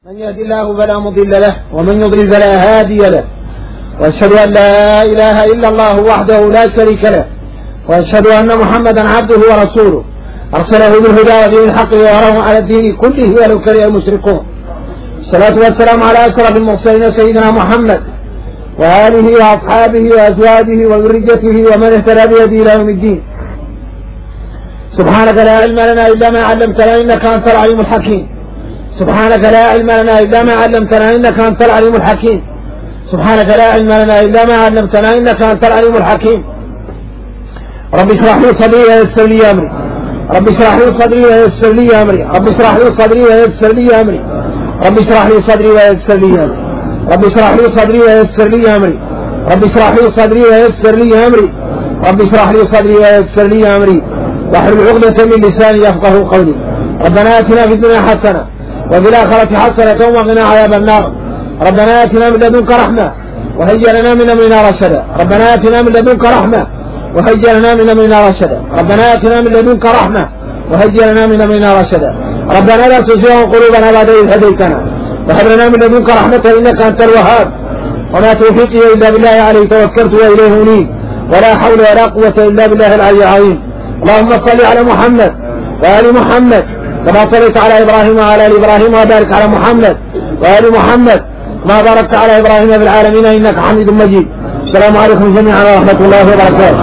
من يهدي الله فلا مضل له ومن يضلل فلا هادي له، واشهد ان لا اله الا الله وحده لا شريك له، واشهد ان محمدا عبده ورسوله ارسله بالهدى ودين الحق ليظهره على الدين كله ولو كره المشركون. الصلاة والسلام على اشرف المرسلين سيدنا محمد واله واصحابه وازواجه وذريته ومن اهتدى بهديه الى يوم الدين. سبحانك لا علم لنا الا ما علمتنا انك انت العليم الحكيم. سبحانك لا علم لنا إلا ما علمتنا إنك أنت العليم الحكيم. سبحانك لا علم لنا إلا ما علمتنا إنك أنت العليم الحكيم. رب اشرح لي صدري ويسر لي أمري. رب اشرح لي صدري ويسر لي أمري. رب اشرح لي صدري ويسر لي أمري. رب اشرح لي صدري ويسر لي أمري. رب اشرح لي صدري ويسر لي أمري. رب اشرح لي صدري ويسر لي أمري. رب اشرح لي صدري ويسر لي أمري واحلل عقدة من لساني يفقهوا قولي. ربنا آتنا في الدنيا حسنة وفي الآخرة حسنة وقنا عذاب النار. ربنا آتنا من لدنك رحمة وهيئ لنا من أمرنا رشدا. ربنا آتنا من لدنك رحمة وهيئ لنا من أمرنا رشدا. ربنا آتنا من لدنك رحمة وهيئ لنا من أمرنا رشدا. ربنا لا تزغ قلوبنا بعد إذ هديتنا وهب لنا من لدنك رحمة إنك أنت الوهاب. وما توفيقي إلا بالله عليه توكلت وإليه أنيب ولا حول ولا قوة إلا بالله العلي العظيم. اللهم صل على محمد وآل محمد كما صليت على إبراهيم وعلى آل إبراهيم وبارك على محمد وآل محمد ما باركت على إبراهيم في العالمين إنك حميد مجيد. السلام عليكم جميعا ورحمة الله وبركاته.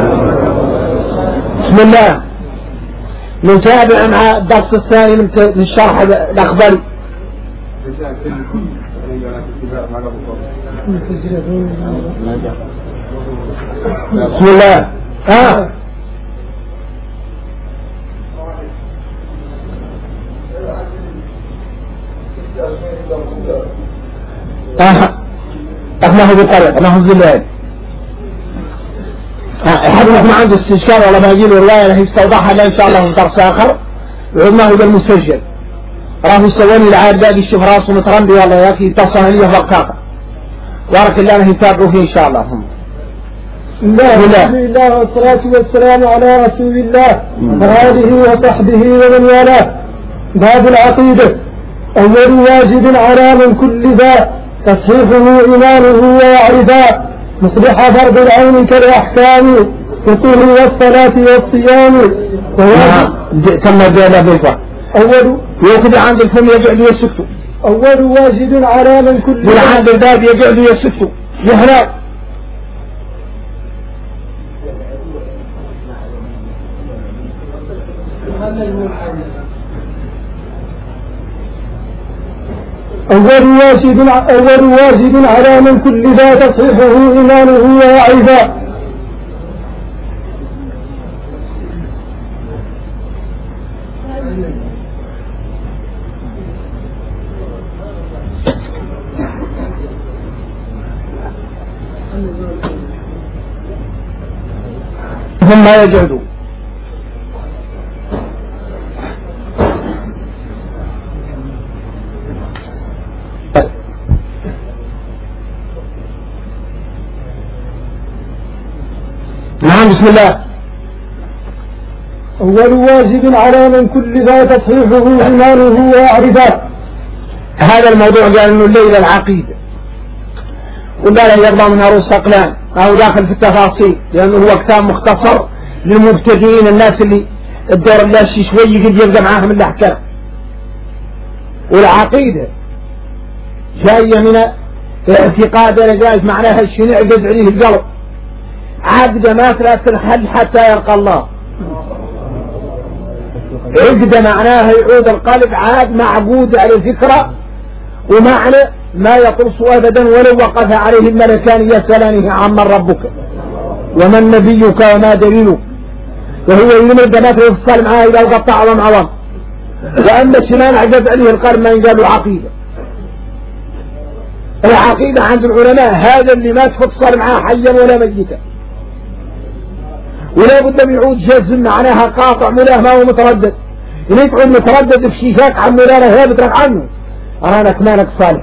بسم الله. نتابع مع الدرس الثاني من الشرح الأخباري. بسم الله. احنا بطريقة نحن بالله حدث ما عنده استشكال ولا ما يجي له رواية رح يستوضحها لا ان شاء الله في درس اخر. وما هو المسجل راه يسواني العاد باقي الشيخ راسه مترندي والله يا اخي اتصل لي فقاقة بارك الله انه يتابعوا فيه ان شاء الله. الحمد لله والصلاة والسلام على رسول الله وآله وصحبه ومن والاه. باب العقيدة. أول واجب على من كل ذا تصحيحه إيمانه ويعرفا مصلح فرض العين كالأحكام والطهر والصلاة والصيام. كما جاء بالفعل أول يأخذ عند الفم يجعل يسكت. أول واجب على من كل ذا عند الباب يجعل يسكت يهلا. أول واجب على من كل ذا تصحيحه إيمانه ويعرفا. ثم يجعل نعم. بسم الله. أول واجب على من كل ذا تصحيحه إيمانه ويعرفا. هذا الموضوع قال انه الليلة العقيدة ولا لا يرضى من رؤوس أقلام أو داخل في التفاصيل لأنه هو كتاب مختصر للمبتدئين الناس اللي الدور اللاشي شوي قد يبدأ معاهم الأحكام. والعقيدة جاية من اعتقاد رجائز معناها الشيء يعقد عليه القلب عقد ما تنحل حتى يلقى الله. عقد معناها يعود القلب عاد معقود على ذكرى ومعنى ما يطرس أبدا ولو وقف عليه الملكان يسألانه عمن ربك ومن نبيك وما دليلك. وهو يمرد ما تفصل معاه إذا وقطع عظم عظم. وأما الشمال عقد عليه القلب ما ينقال عقيدة. العقيدة عند العلماء هذا اللي ما تفصل معاه حيا ولا ميتا ولا بد من يعود جزم معناها قاطع ملاه ما هو متردد. إذا يقعد متردد في شيشاك عن ملاه هي بترك عنه أرانك مالك صالح.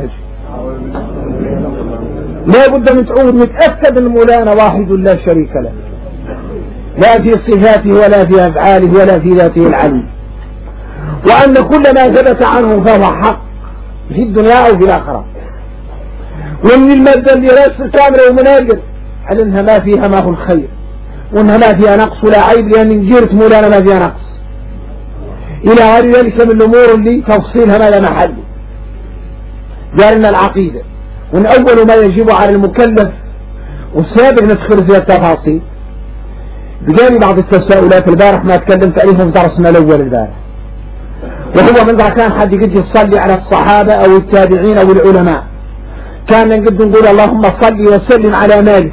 لا بد من تعود متأكد ان مولانا واحد لا شريك له لا في صفاته ولا في أفعاله ولا في ذاته العلي. وأن كل ما ثبت عنه فهو حق في الدنيا أو في الآخرة. ومن المادة اللي رأس كاملة ومناجر على أنها ما فيها ما هو الخير، وأنها ما فيها نقص ولا عيب، لأن جيرة مولانا ما فيها نقص إلى غير ذلك من الأمور اللي تفصيلها ما لا محل. قال لنا العقيدة، وأن أول ما يجب على المكلف، والسابق ندخل فيها التفاصيل. بجانب بعض التساؤلات البارح ما تكلمت عليهم في درسنا الأول البارح، وهو من ذا كان حد يقد يصلي على الصحابة أو التابعين أو العلماء، كان نقد نقول اللهم صل وسلم على مالك.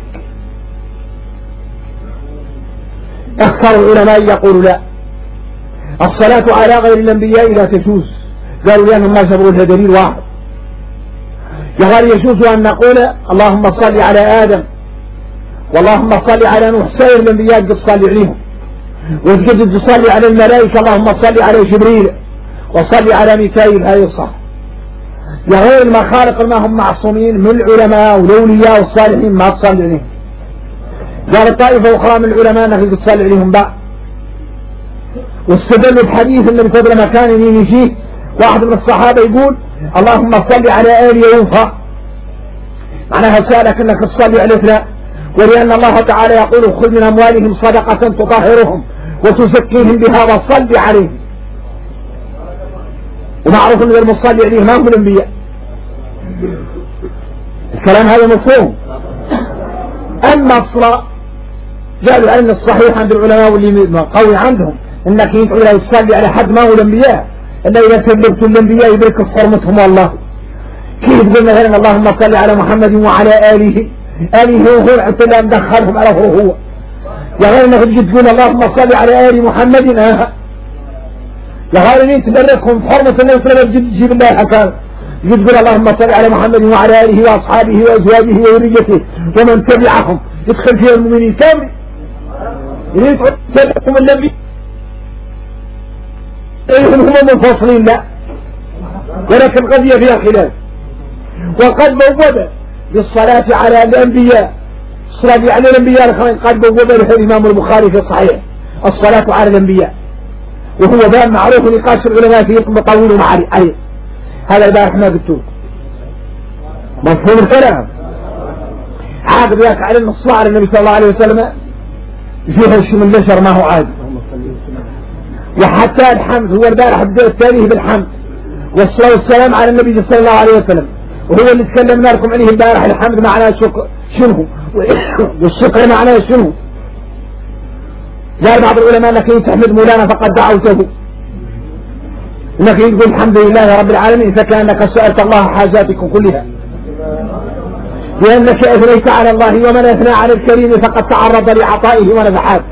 أكثر العلماء يقول لا، الصلاة على غير الأنبياء لا تجوز، قالوا لأنهم ما جبروا لها دليل واحد. يقال يجوز أن نقول اللهم صل على آدم، واللهم صل على نوح، سائر الأنبياء قد صلي عليهم، وقد تصلي على الملائكة اللهم صل على جبريل وصلي على ميكائيل، هاي الصح. يا غير المخالق ما هم معصومين من العلماء والأولياء والصالحين ما تصلي عليهم. قال طائفة أخرى من العلماء أنك تصلي عليهم بعد، واستدلوا بحديث النبي صلى الله عليه وسلم كان يجيه واحد من الصحابة يقول اللهم صل على آل يوفى، معناها سألك أنك تصلي عليه لا، ولأن الله تعالى يقول خذ من أموالهم صدقة تطهرهم وتزكيهم بها وصل عليهم، ومعروف أن المصلي عليه ما هم الأنبياء. الكلام هذا مفهوم. أما الصلاة قالوا أن الصحيح عند العلماء واللي قوي عندهم أنك يدعو لا يصلي على حد ما هو الأنبياء إلا إذا كذبت الأنبياء يبرك حرمتهم والله. كيف قلنا مثلا اللهم صل على محمد وعلى آله هو حتى لا ندخلهم على هو، يا غير انك تجي تقول اللهم صل على آل محمد يا غير ان تبركهم حرمة النبي صلى الله عليه وسلم، تجيب الله حكام تقول اللهم صل على محمد وعلى آله وأصحابه وأزواجه وذريته ومن تبعهم، يدخل فيها المؤمنين كامل. يريد تبعكم النبي هم منفصلين لا، ولكن القضية فيها خلاف. وقد بوّد بالصلاة على الأنبياء، الصلاة على الأنبياء قد بوّد له الإمام البخاري في الصحيح الصلاة على الأنبياء، وهو باب معروف نقاش العلماء فيه طويل عليه. هذا البارح ما قلتوه مفهوم الكلام. عاقب ياك على الصلاة على النبي صلى الله عليه وسلم فيها شيء من البشر ما هو عادي. وحتى الحمد هو البارح بدأ التاريخ بالحمد والصلاة والسلام على النبي صلى الله عليه وسلم، وهو اللي تكلمنا لكم عليه البارح. الحمد معناه شنو والشكر معناه شنو. قال بعض العلماء انك تحمد مولانا فقد دعوته، انك تقول الحمد لله رب العالمين فكأنك سألت الله حاجاتكم كلها، لأنك أثنيت على الله، ومن أثنى على الكريم فقد تعرض لعطائه ونفحاته.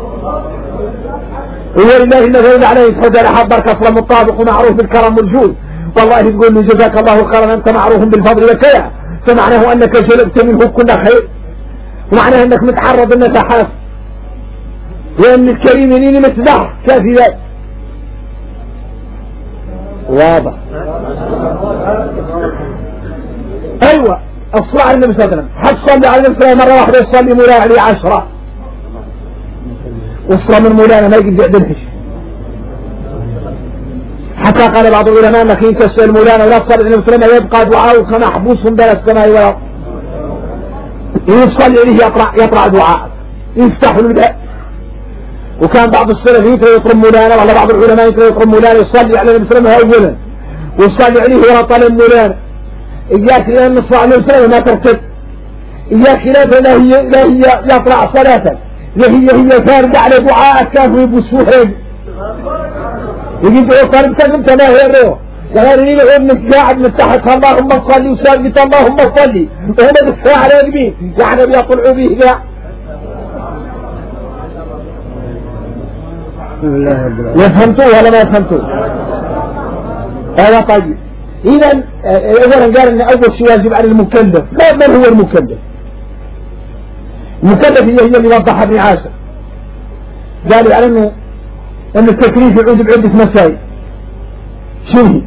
ولله المثل عليه يتحدى لحد بركة مطابق ومعروف بالكرم والجود، والله تقول له جزاك الله خيرا أنت معروف بالفضل والكيع، فمعناه أنك جلبت منه كل خير، ومعناه أنك متعرض النفحات، لأن الكريم ينين متبع كافي ذلك. واضح. أيوة الصلاة على النبي صلى الله عليه وسلم، حد صلي على النبي مرة واحدة يصلي مولانا عليه 10، والصلاة من مولانا ما يقدر يعدلهش. حتى قال بعض العلماء انك انت تسأل مولانا ولا تصلي على النبي صلى الله عليه وسلم يبقى دعاء كمحبوس بين السماء والارض. يصلي عليه يطلع دعاء يفتح له الباب. وكان بعض السلف يطرم مولانا، ولا بعض العلماء يطرم مولانا يصلي على النبي صلى الله عليه وسلم اولا ويصلي عليه ولا طالب مولانا. إياك لأن الصلاة عليه وسلم ما ترتد، إياك لا هي يطلع صلاة، هي فارقة على دعاء كافر يبسوه يجي طالب انت ما هي الروح غير انك قاعد متحت اللهم صلي وساجد اللهم صلي وهم بالساعة على يمين يعني بيطلعوا به لا. يفهمتوه ولا ما يفهمتوه؟ هذا طيب. إذا أولا قال أن أول شيء واجب على المكلف. من هو المكلف؟ المكلف هي اللي وضحها ابن عاشر، قالوا على أن التكليف يعود بعدة مسائل. شنو؟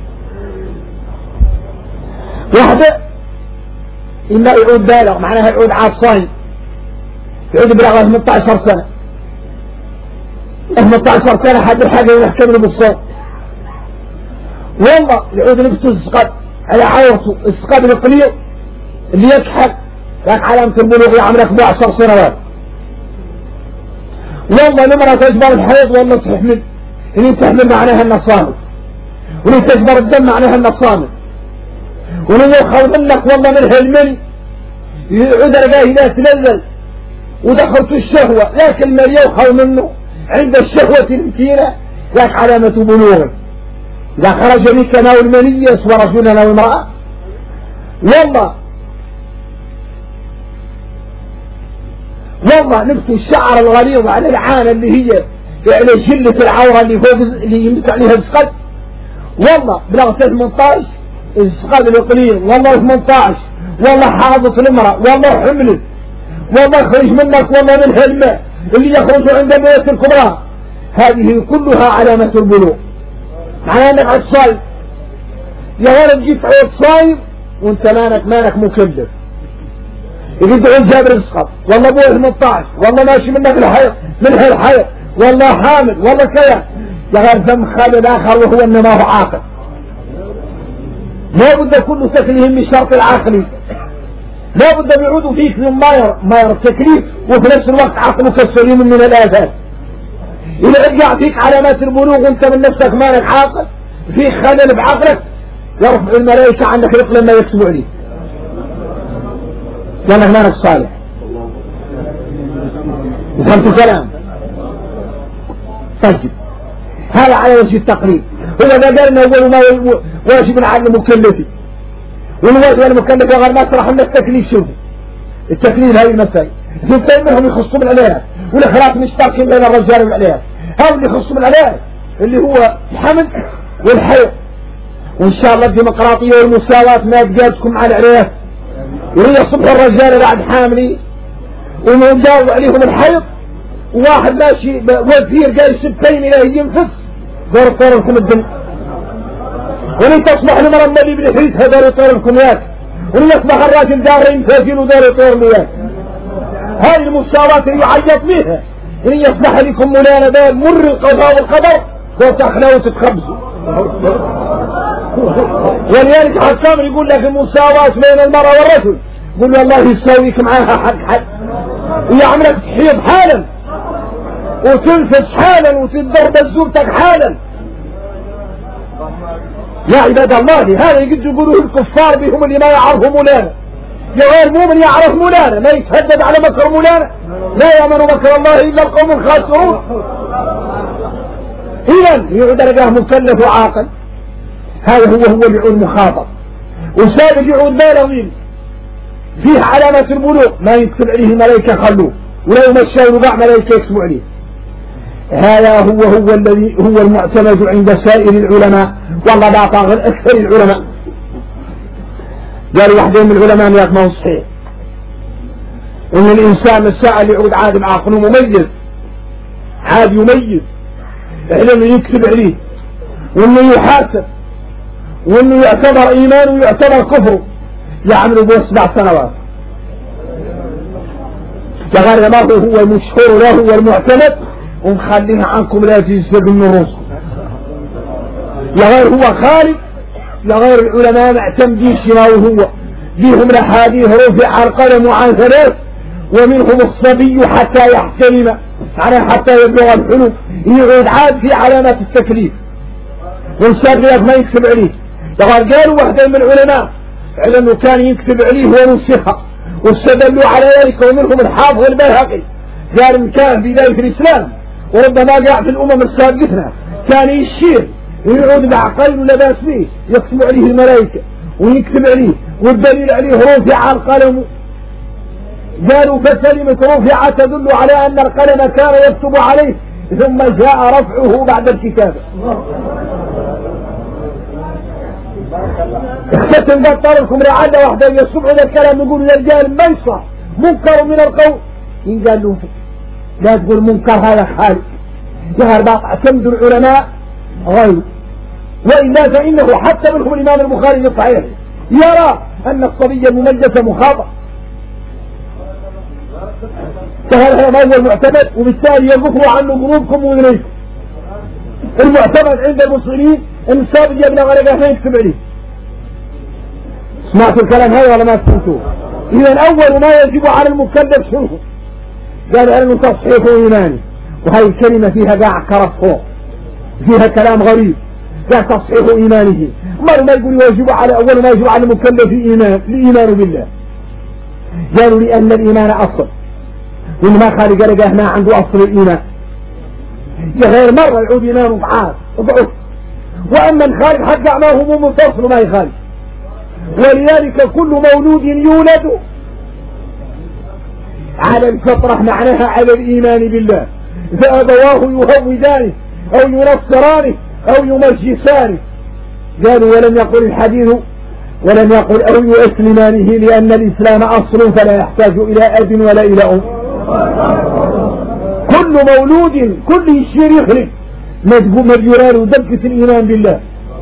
واحدة إما يعود بالغ، معناها يعود عاصين، يعود بلغ 18 سنة. 18 سنة حد الحاجة يحكم له بالصوت. والله يعود نفسه السقط على عورته السقط القليل اللي يكحل لك علامة البلوغ يعملك ب10 سنوات. والله المرأة تجبر الحيض والله تحمل اللي تحمل معناها انها صامت، واللي تجبر الدم معناها انها صامت، واللي يخل منك والله منها المني يعود رقاه لا تلذذ ودخلت الشهوة لكن المني يخل منه عند الشهوة المتينة لك علامة بلوغ. إذا خرج بك ناو المني يسوى رجل ناو امرأة. والله نفس الشعر الغليظ على العانة اللي هي يعني جلة العورة اللي فوق اللي يمسك عليها السقط. والله بلغت 18 السقط القليل، والله 18 والله حاضت المرأة، والله حملت، والله خرج منك والله من الماء اللي يخرج عند الموت الكبرى. هذه كلها علامة البلوغ. معناها انك على الصايم يا ولد جيت على الصايم وانت مانك مكلف. يقول تعود جابر السقط والله ابوه 18 والله ماشي منك الحيض منها الحيض والله حامل والله كذا. يا غير ذم خالد الاخر وهو انه ما هو عاقل. لا بد كل تكليف من شرط العقل، لا بد بيعودوا فيك من ما يرى التكليف وفي نفس الوقت عقلك السليم من الآثار. إذا رجع فيك علامات البلوغ وانت من نفسك مالك عاقل فيك خلل بعقلك يرفع الملائكة عنك رق لما يكتبوا عليك لأنك مالك صالح. فهمت الكلام؟ طيب هذا على وجه التقريب. هو ده قالنا أول ما واجب على المكلفين، والواجب على المكلف غير ما ترى لنا التكليف. شوف التكليف هذه المسائل اثنين منهم يخصوا بالعلاج والإخراج مشتركين بين الرجال والعلاج. هذا اللي يخصوا بالعلاج اللي هو الحمل والحيض. وإن شاء الله الديمقراطية والمساواة ما تجازكم على العلاج. وهي صبح الرجال بعد حاملين ومجاوب عليهم الحيض وواحد ماشي وزير قال سبتين إلى ينفس دور طور لكم الدم، ولن تصبح المرأة النبي بن حريث دور طور لكم ياك، ولن يصبح الراجل دارين فاجل ودور طور لياك. هذه المساواة اللي يعيط بها إن يصبح لكم مولانا دار مر القضاء والقدر وتخلوا وتتخبزوا. ولذلك حكام يقول لك المساواة بين المرأة والرجل، يقول له الله يساويك معاها حق هي عملك تحيض حالا وتنفس حالا وتضرب زوجتك حالا. يا عباد الله هذا يقد يقولوا الكفار بهم اللي ما يعرفوا مولانا. يا غير مؤمن يعرف مولانا ما يتهدد على مكر مولانا، لا يأمن مكر الله إلا القوم الخاسرون. إذن يعود رجاه مكلف وعاقل. هذا هو اللي يعود مخاطب. وسابق يعود بالغين فيه علامة البلوغ ما يكتب عليه ملائكة خلوه، ولو مشاه وقع ملائكة يكتبوا عليه. هذا هو الذي هو المعتمد عند سائر العلماء، والله لا طاغر أكثر العلماء. قالوا واحدين من العلماء ياك ما هو صحيح ان الانسان الساعة اللي يعود عادم عقله مميز عاد يميز انه يكتب عليه وانه يحاسب وانه يعتبر ايمان ويعتبر كفر يعمل به 7 سنوات. فغير ما هو المشهور له والمعتمد ونخليها عنكم لا تجسد النصوص. لغير هو خالد لغير العلماء معتمدين شما وهو فيهم الأحاديث رفع القلم عن 3 ومنهم الصبي حتى يحتلم يعني حتى يبلغ الحلم يعود عاد في علامات التكليف والشرعيات ما يكتب عليه. لقد قالوا واحدة من العلماء على انه كان يكتب عليه ونسخه واستدلوا على ذلك ومنهم الحافظ البيهقي قال ان كان في ذلك الاسلام وربما قاع في الامم السابقة كان يشير ويعود بعقل ولا باس به يكتب عليه الملائكة ويكتب عليه والدليل عليه رفع القلم. قالوا فكلمة رفع تدل على ان القلم كان يكتب عليه ثم جاء رفعه بعد الكتابة. اختتم قال لكم رعادة واحدة يصبحوا ذا الكلام يقول للرجال ما يصح منكر من القول إن قال له لا تقول منكر هذا خالد ظهر باقع اعتمد العلماء غير وإلا فإنه حتى منهم الإمام البخاري في الصحيح يرى أن الصبي المميز مخاطئ. فهذا ما هو المعتمد وبالتالي يغفر عنه ذنوبكم وذنوبكم. المعتمد عند المسلمين انصاب جبنا غرقه ما يكتب عليه. سمعتوا الكلام هذا ولا ما سمعتوه؟ إذا أول ما يجب على المكلف شنو؟ قال أنه تصحيح إيمانه، وهي الكلمة فيها قاع كرفوق، فيها كلام غريب، قال تصحيح إيمانه. ما يقول يجب على أول ما يجب على المكلف الإيمان بالله. قالوا لأن الإيمان أصل، وإن ما خالق رجاه ما عنده أصل الإيمان، غير مرة يعود إيمانه ضعف، وأما الخالق حق ما هو متصل ما يخالق. ولذلك كل مولود يولد على الفطرة معناها على الإيمان بالله، فأبواه يهودانه أو ينصرانه أو يمجسانه. قالوا ولم يقل الحديث ولم يقل أو يؤسلمانه، لأن الإسلام أصل فلا يحتاج إلى أب ولا إلى أم. كل مولود كل شيء يخلق مجرار دبكة الإيمان بالله،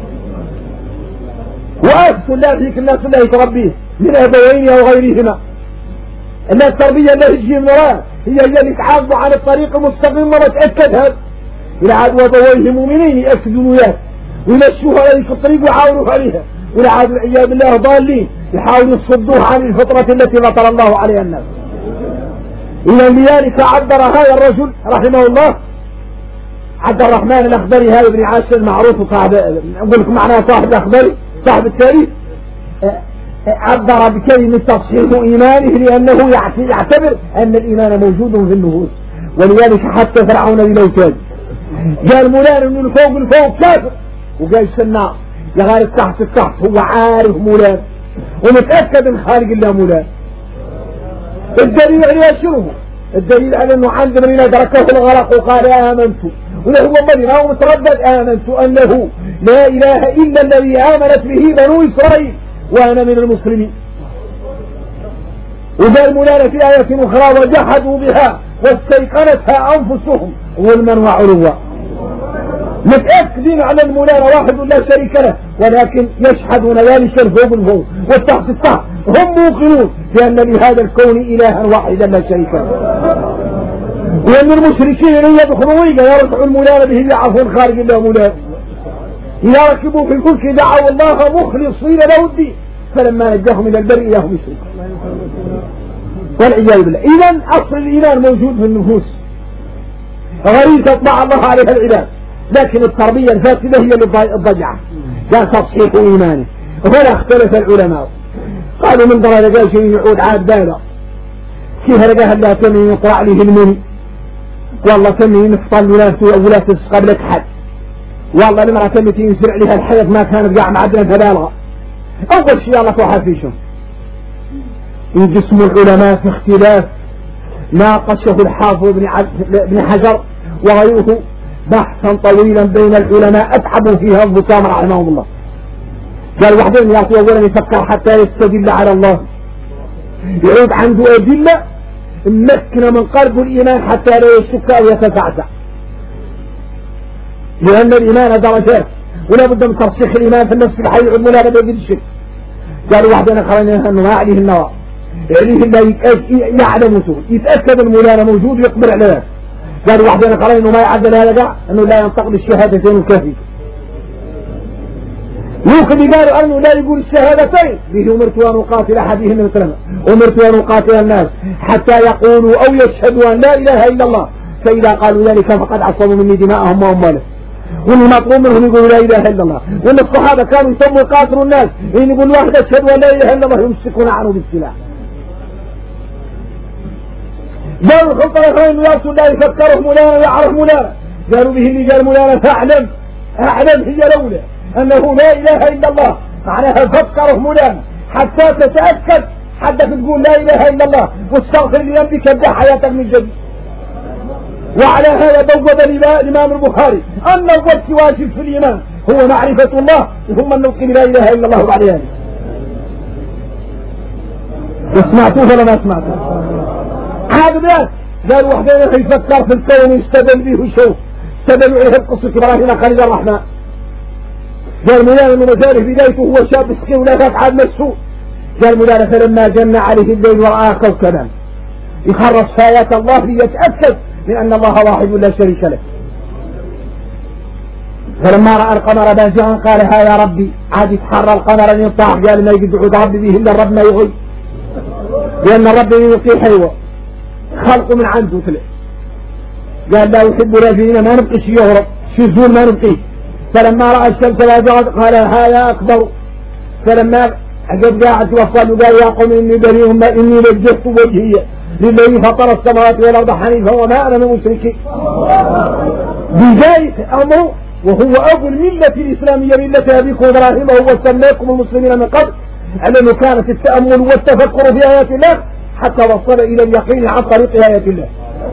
وأسف الله فيك الناس الله يتربيه من أبوين أو غيرهما. أن التربية اللي تجي من وراء هي اللي تعاضوا عن الطريق المستقيم، ما تأكد هذا إلى عاد وأبويه مؤمنين يأكدوا وياه ويمشوها على الطريق ويحاولوا عليها، ولا عاد والعياذ بالله ضالين يحاولوا يصدوه عن الفطرة التي فطر الله عليها الناس. إلى لذلك عبر هذا الرجل رحمه الله عبد الرحمن الأخضري، هذا ابن عاشر المعروف صاحب، أقول لكم معناه صاحب الأخضري صاحب التاريخ، عبر بكلمة تصحيح إيمانه، لأنه يعتبر أن الإيمان موجود في النفوس. ولذلك حتى فرعون بالأوتاد قال مولانا من الفوق كافر، وقال النار يغارب تحت التحت، هو عارف مولانا ومتأكد من خالق الله مولانا. الدليل عليه شنو؟ الدليل على أنه عند من أدركه الغرق وقال آمنت، وله من هو متردد آمنت أنه لا إله إلا الذي آمنت به بنو إسرائيل وأنا من المسلمين. وقال مولانا في آية أخرى وجحدوا بها واستيقنتها أنفسهم ظلما وعلوا. متأكدين على المولانا واحد لا شريك له، ولكن يشهدون ذلك الفوق الفوق والتحت التحت، هم موقنون بأن لهذا الكون إلها واحدا لا شريك له. وأن المشركين لن يدخلوا يرفعوا المولانا به يعرفون خارج الله مولانا. إذا ركبوا في الفلك دعوا الله مخلصين له الدين فلما نجاهم من البر إذا هم يشركون والعياذ بالله. إذا أصل الإيمان موجود في النفوس، غريزة طبع الله عليها العباد، لكن التربية الفاسدة هي اللي الضجعة. قال تصحيح إيمانه. وهنا اختلف العلماء، قالوا من ضرر قال شيء يعود عاد بالا، كيف رجاها الله تمين يقرأ عليه المني، والله تمين نفطل ولا تسقى لك حد، والله المرأة تمت ينسر عليها الحياة ما كانت قاع معدنا فبالغة. أول شيء الله توحفيشهم يجسم العلماء في اختلاف ناقشه الحافظ ابن حجر وغيره بحثا طويلا بين العلماء أتعبوا فيها الضسام رحمهم الله. قال وحدين يعطي أولا يفكر حتى يستدل على الله، يعود عنده أدلة ممكنة من قلب الإيمان حتى لا يشك أو يتزعزع، لأن الإيمان درجات ولا بد من ترسيخ الإيمان في النفس الحي يعود ولا بد من الشك. قالوا وحدين أخرين أنه ما عليه النوى، عليه الله يعلم يتأكد المولانا موجود ويقبل على ذلك. قالوا وحدين أخرين أنه ما يعدل هذا أنه لا ينطق بالشهادتين الكافي. يمكن قالوا أنه لا يقول الشهادتين به أمرت أن أقاتل أحدهم مثلنا، أمرت أن أقاتل الناس حتى يقولوا أو يشهدوا أن لا إله إلا الله، فإذا قالوا ذلك فقد عصموا مني دماءهم وأموالهم. والمطلوب منهم يقولوا لا إله إلا الله. وأن الصحابة كانوا يسموا يقاتلوا الناس إن يقول واحد أشهد أن لا إله إلا الله يمسكون عنه بالسلاح. قالوا الخلطة الأخرين يا رسول الله يفكره مولانا ويعرف مولانا، قالوا به اللي قال مولانا فاعلم هي لولا أنه لا إله إلا الله معناها فكره مولانا حتى تتأكد حتى تقول لا إله إلا الله واستغفر لذنبك ابدأ حياتك من جديد. وعلى هذا بوب الإمام البخاري أن الوقت واجب في الإيمان هو معرفة الله ثم النطق لا إله إلا الله بعد ذلك. سمعتوه ولا ما سمعتوه؟ هذا بلاد قال وحدين يفكر في الكون يستدل به وشوف استدلوا عليه القصة إبراهيم خليل الرحمن. قال مولانا انه مجاله بدايته هو شاب سكين ولا تفعل مسوء. قال مولانا فلما جن عليه الليل ورآه كوكبا يخرص آيات الله ليتأكد من أن الله واحد لا شريك له. فلما رأى القمر بازغا قال ها يا ربي، عاد يتحرى القمر ان يطاح، قال ما يقدعوا ربي به الا الرب ما يغي، لان الرب يلقي حيوه خلقه من عنده تلك. قال لا يحب رافعين، ما نبقي شي يهرب، شي زول ما نبقيه. فلما رأى الشمس بازغا قال ها يا أكبر. فلما قد قاعد وصل وقال يا قوم إني بريء إني وجهت وجهي للذي فطر السماوات والأرض حنيفا وما أنا من المشركين. بداية أمره وهو أبو الملة الإسلامية ملة أبيكم إبراهيم، وهو سماكم المسلمين من قبل، أنه كانت التأمل والتفكر في آيات الله حتى وصل إلى اليقين عن طريق آيات الله.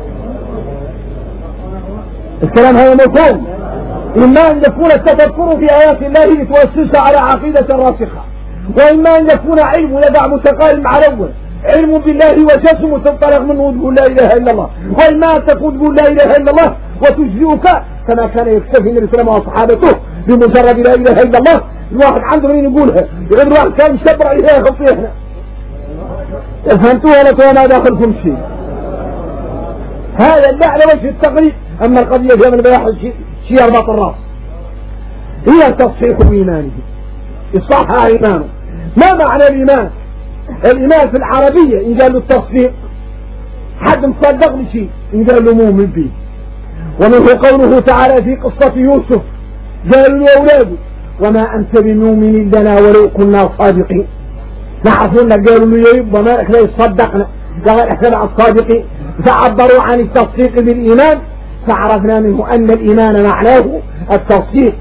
الكلام هذا مفهوم. إما أن يكون التفكر في آيات الله لتؤسس على عقيدة راسخة، وإما أن يكون علم يدع متقارب مع الأول، علم بالله وجسم تنطلق منه تقول لا إله إلا الله، وإما أن تقول تقول لا إله إلا الله وتجزئك كما كان يكتفي النبي صلى الله عليه وسلم وصحابته بمجرد لا إله إلا الله. الواحد عنده من يقولها، يقول الواحد كان يشبر عليها يخطيها. فهمتوا ولا ما داخلكم شيء؟ هذا اللي على وجه التقريب. أما القضية فيها من بياح شيء أرباط الراس، هي تصحيح إيمانه، إصلاح إيمانه. ما معنى الإيمان؟ الإيمان في العربية إن قالوا التصديق، حد مصدق بشيء إن قالوا مؤمن به. ومنه قوله تعالى في قصة يوسف، قالوا لأولاده وما أنت بمؤمن لنا ولو كنا صادقين. نعرفون قالوا له يبقى ما إحنا يصدقنا، قال إحنا الصادقين. فعبروا عن التصديق بالإيمان، فعرفنا منه أن الإيمان معناه التصديق.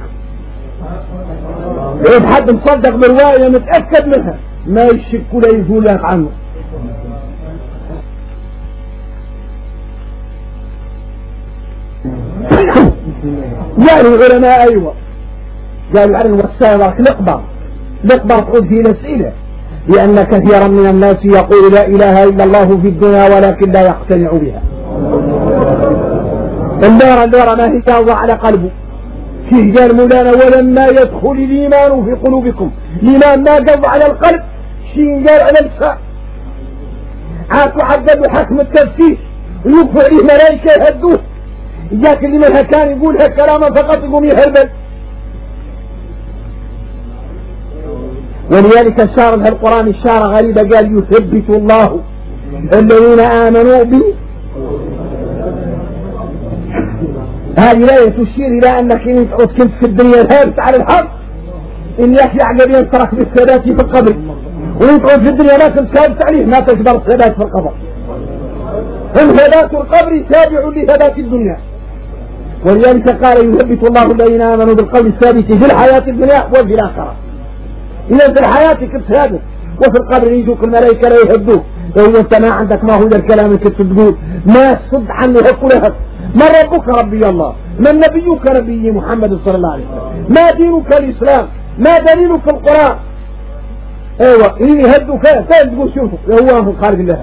إذا حد مصدق بالرواية متأكد منها ما يشك ولا يزول لك عنه. يعني العلماء أيوة قالوا العلم والسابق نقبر تعود في الأسئلة، لأن كثيرا من الناس يقول لا إله إلا الله في الدنيا ولكن لا يقتنع بها. الليرة ما هي تاوضع على قلبه. فيه قال مولانا ولما يدخل الإيمان في قلوبكم، الإيمان ما قضى على القلب، شيء قال على اللسان. عاكوا حددوا حكم التفسير ويوقفوا عليه ملائكة يهدوه. إياك اللي منها كان يقولها كلاما فقط يقوم يهربل. ولذلك الشارع في القرآن الشارع غريبة قال يثبت الله الذين آمنوا به. هذه الآية تشير إلى أنك إن كنت في الدنيا ثابت على الحق، إن يحيى عقب ينصرك بالثبات في القبر، وإن تعود في الدنيا ما كنت ثابت عليه ما تقدر الثبات في القبر. ثبات القبر تابع لثبات الدنيا. ولذلك قال يثبت الله الذين آمنوا بالقول الثابت في الحياة الدنيا وفي الآخرة. إذا في الحياة كنت ثابت، وفي القبر يجوك الملائكة لا يهدوك. لو أنت ما عندك ما هو ذا الكلام اللي كنت تقول ما صد عنه هكولها. من ربك ربي الله، من نبيك نبي محمد صلى الله عليه وسلم، ما دينك الإسلام، ما دليلك القرآن. ايوه إني هدوك تقول شوفوا هو من خارج الله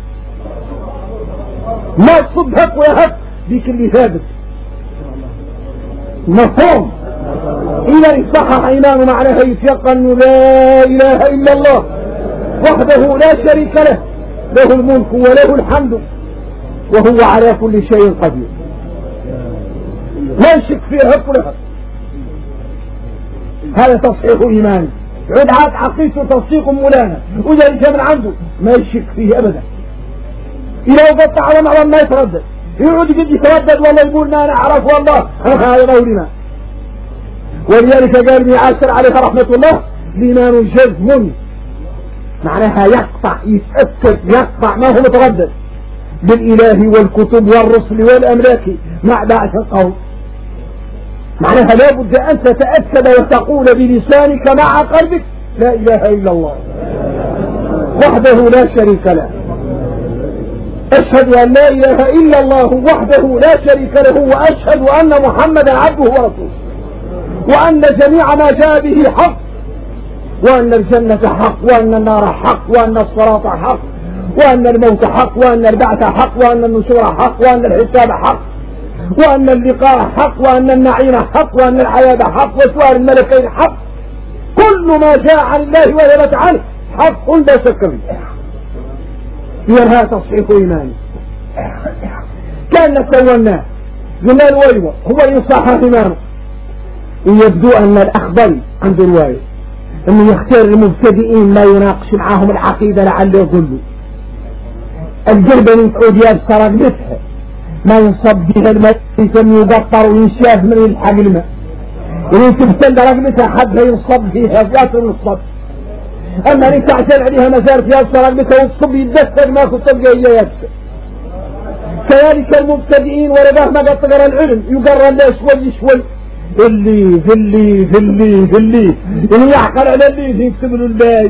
ما تصد هك ولا هك ذيك اللي ثابت. مفهوم. إذا صحح إيمان معناها يتيقن لا إله إلا الله وحده لا شريك له، له الملك وله الحمد وهو على كل شيء قدير. لا يشك فيه هك ولا هك. هذا تصحيح إيمان. عد عاد عقيدته تصديق مولانا وجاء من عنده ما يشك فيه أبدا. إذا وقت على معظم ما يتردد، يقعد قد يتردد والله يقول أنا أعرف والله هذا غيرنا. ولذلك قال ابن عاشر عليه رحمة الله الإيمان جزم، معناها يقطع يتأكد يقطع ما هو متردد بالإله والكتب والرسل والأملاك مع داعش القول. معناها لابد أن تتأكد وتقول بلسانك مع قلبك لا إله إلا الله وحده لا شريك له. أشهد أن لا إله إلا الله وحده لا شريك له، وأشهد أن محمدا عبده ورسوله، وأن جميع ما جاء به حق، وأن الجنة حق، وأن النار حق، وأن الصراط حق، وأن الموت حق، وأن البعث حق، وأن النشور حق، وأن الحساب حق، وأن اللقاء حق، وأن النعيم حق، وأن الحياة حق، وسؤال الملكين حق. كل ما جاء عن الله وثبت عنه حق لا شك فيه. فيها تصحيح إيماني. كان سويناه قلنا الويوة هو إن صح إيمانه يبدو أن الأخضر عند الرواية أنه يختار المبتدئين ما يناقش معاهم العقيدة لعله يقولوا الجربة من سعوديات سرقتها ما ينصب بها الماء يقطر وينشاف من يلحق الماء يعني تبتل رقبتها حدها ينصب فيها جاتر ينصب أما أنك تعتل عليها مسار فيها رقبتها وتصب يدفق ما تطبقها هي يكسر كذلك المبتدئين ولقاه ما قد تقرأ العلم يقرأ له شوي اللي اللي يعقل على اللي يكتب له الباي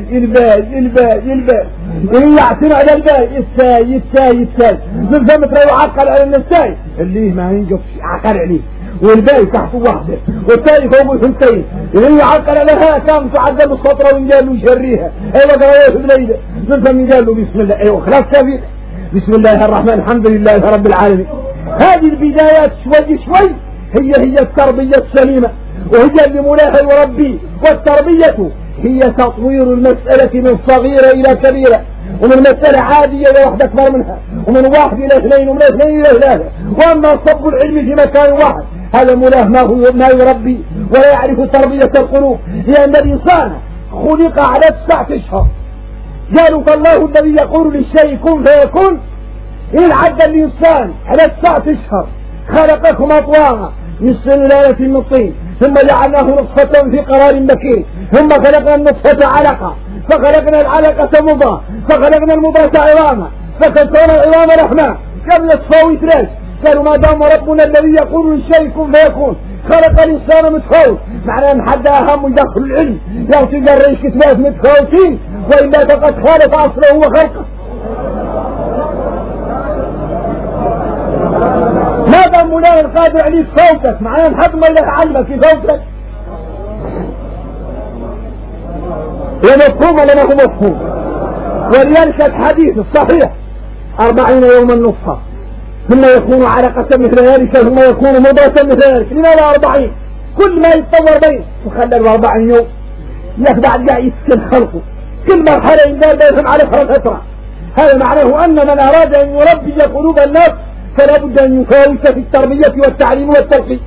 اللي يعتمد على الباي الساي من ثم ترى يعقل على النساي اللي ما ينقص عقل عليه والباي تحته واحدة والثاني فوق الثنتين اللي يعقل عليها كان تعدل السطرة وينقال له يشريها ايوه قرأيه في الليلة من ثم ينقال له بسم الله ايوه خلاص كافي بسم الله الرحمن الحمد لله رب العالمين. هذه البدايات شوي هي التربية السليمة وهي اللي مولاها يربي والتربية هي تطوير المسألة من صغيرة إلى كبيرة ومن مسألة عادية إلى واحدة أكبر منها ومن واحد إلى اثنين ومن اثنين إلى ثلاثة وأما صب العلم في مكان واحد هذا مولاه ما يربي ولا يعرف تربية القلوب لأن الإنسان خلق على 9 أشهر قالوا فالله الذي يقول للشيء كن فيكون إن عد الإنسان على 9 أشهر خلقكم أطوارا من سلالة من طين ثم جعلناه نطفة في قرار مكين ثم خلقنا النطفة علقة فخلقنا العلقة مضغة فخلقنا المضغة عظاما فكسونا العظام لحما قبل تفاوت ليش قالوا ما دام ربنا الذي يقول للشيء كن فيكون خلق الإنسان متفاوت معناه أن حد أهم يدخل العلم يعطي الرئيس كتبات متفاوتين وإلا فقد خالف أصله وخلقه. ما دام مولانا القادر عليك فوتك معناه نحط ما إلى علمك يفوتك ومفهوم ولا ما هو مفهوم. ولذلك الحديث الصحيح 40 يوما نصفا ثم يكون علقة مثل ذلك ثم يكون مضغة مثل ذلك. لماذا 40؟ كل ما يتطور بين وخلى 40 يوم لك بعد قاعد يسكن خلقه كل مرحلة ينقال بينهم على فترة. هذا معناه أن من أراد أن يربي قلوب الناس فلا بد أن يفاوت في التربية والتعليم والترقي.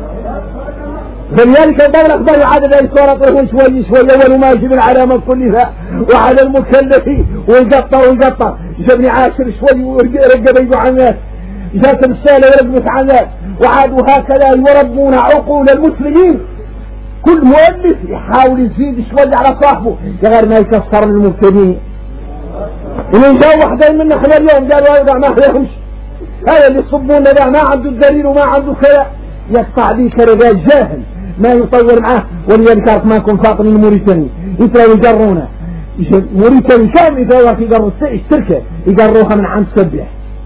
فلذلك الدولة الأخبار عادة يسورطه شوي أول ما يجب العلامة كلها وعلى المكلف ويقطر جبني عاشر شوي ورقب يدو عن الناس جاءت الرسالة ورقبت عن الناس وعادوا هكذا يربون عقول المسلمين. كل مؤلف يحاول يزيد شوي على صاحبه غير ما يكسر المبتدئين. ومن جاء واحدين من احنا اليوم قالوا هذا ما خليهمش هذا اللي يصبون ذا ما عنده الدليل وما عنده كذا يقطع به كرجال جاهل ما يطور معه. ولذلك عرف ما يكون فاطن الموريتاني يتلاقوا يجرونه موريتاني كان يدور في جر الشركة يجروها من عند سبح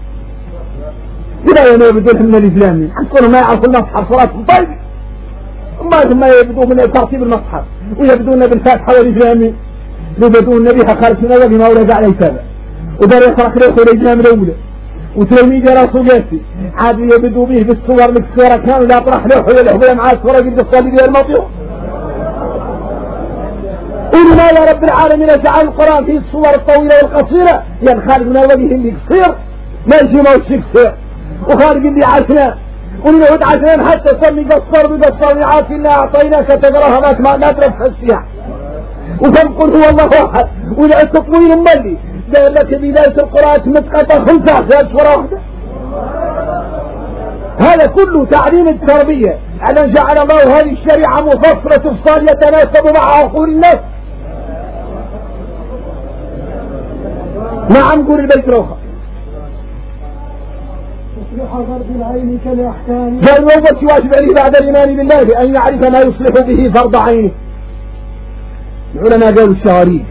إذا ما يبدون من الإسلامي حسكونهم ما يعرفوا المصحف صلاتهم طيب ثم يبدون من ترتيب المصحف ويبدون بالفاتحة والإسلامي يبدون بها خارج من أول ما ولد عليه تابع ودار يخرق له الإسلام الأولى وتلميذ رسولاتي عاد يبدو به بالصور مكسورة كانوا لا أطرح له حول الحبية مع الصورة قد الصالي بها الموضوع. إنما يا رب العالمين جعل القرآن فيه الصور الطويلة والقصيرة يعني خارج من وجه اللي قصير ما يجي موت شكسر وخارج اللي عشنا ونعود عشنا حتى صلي قصر عافينا أعطيناك تقراها ما ترفع السياح وتنقل هو الله أحد ولا التطويل ملي قال لك بداية القراءة متقطع 15 سورة واحدة. هذا كله تعليم التربية على أن جعل الله هذه الشريعة مفصلة تفصال يتناسب مع عقول الناس. نعم قول البيت روخة قال الوضع واجب عليه بعد الإيمان بالله أن يعرف ما يصلح به فرض عينه. العلماء قالوا الشواريد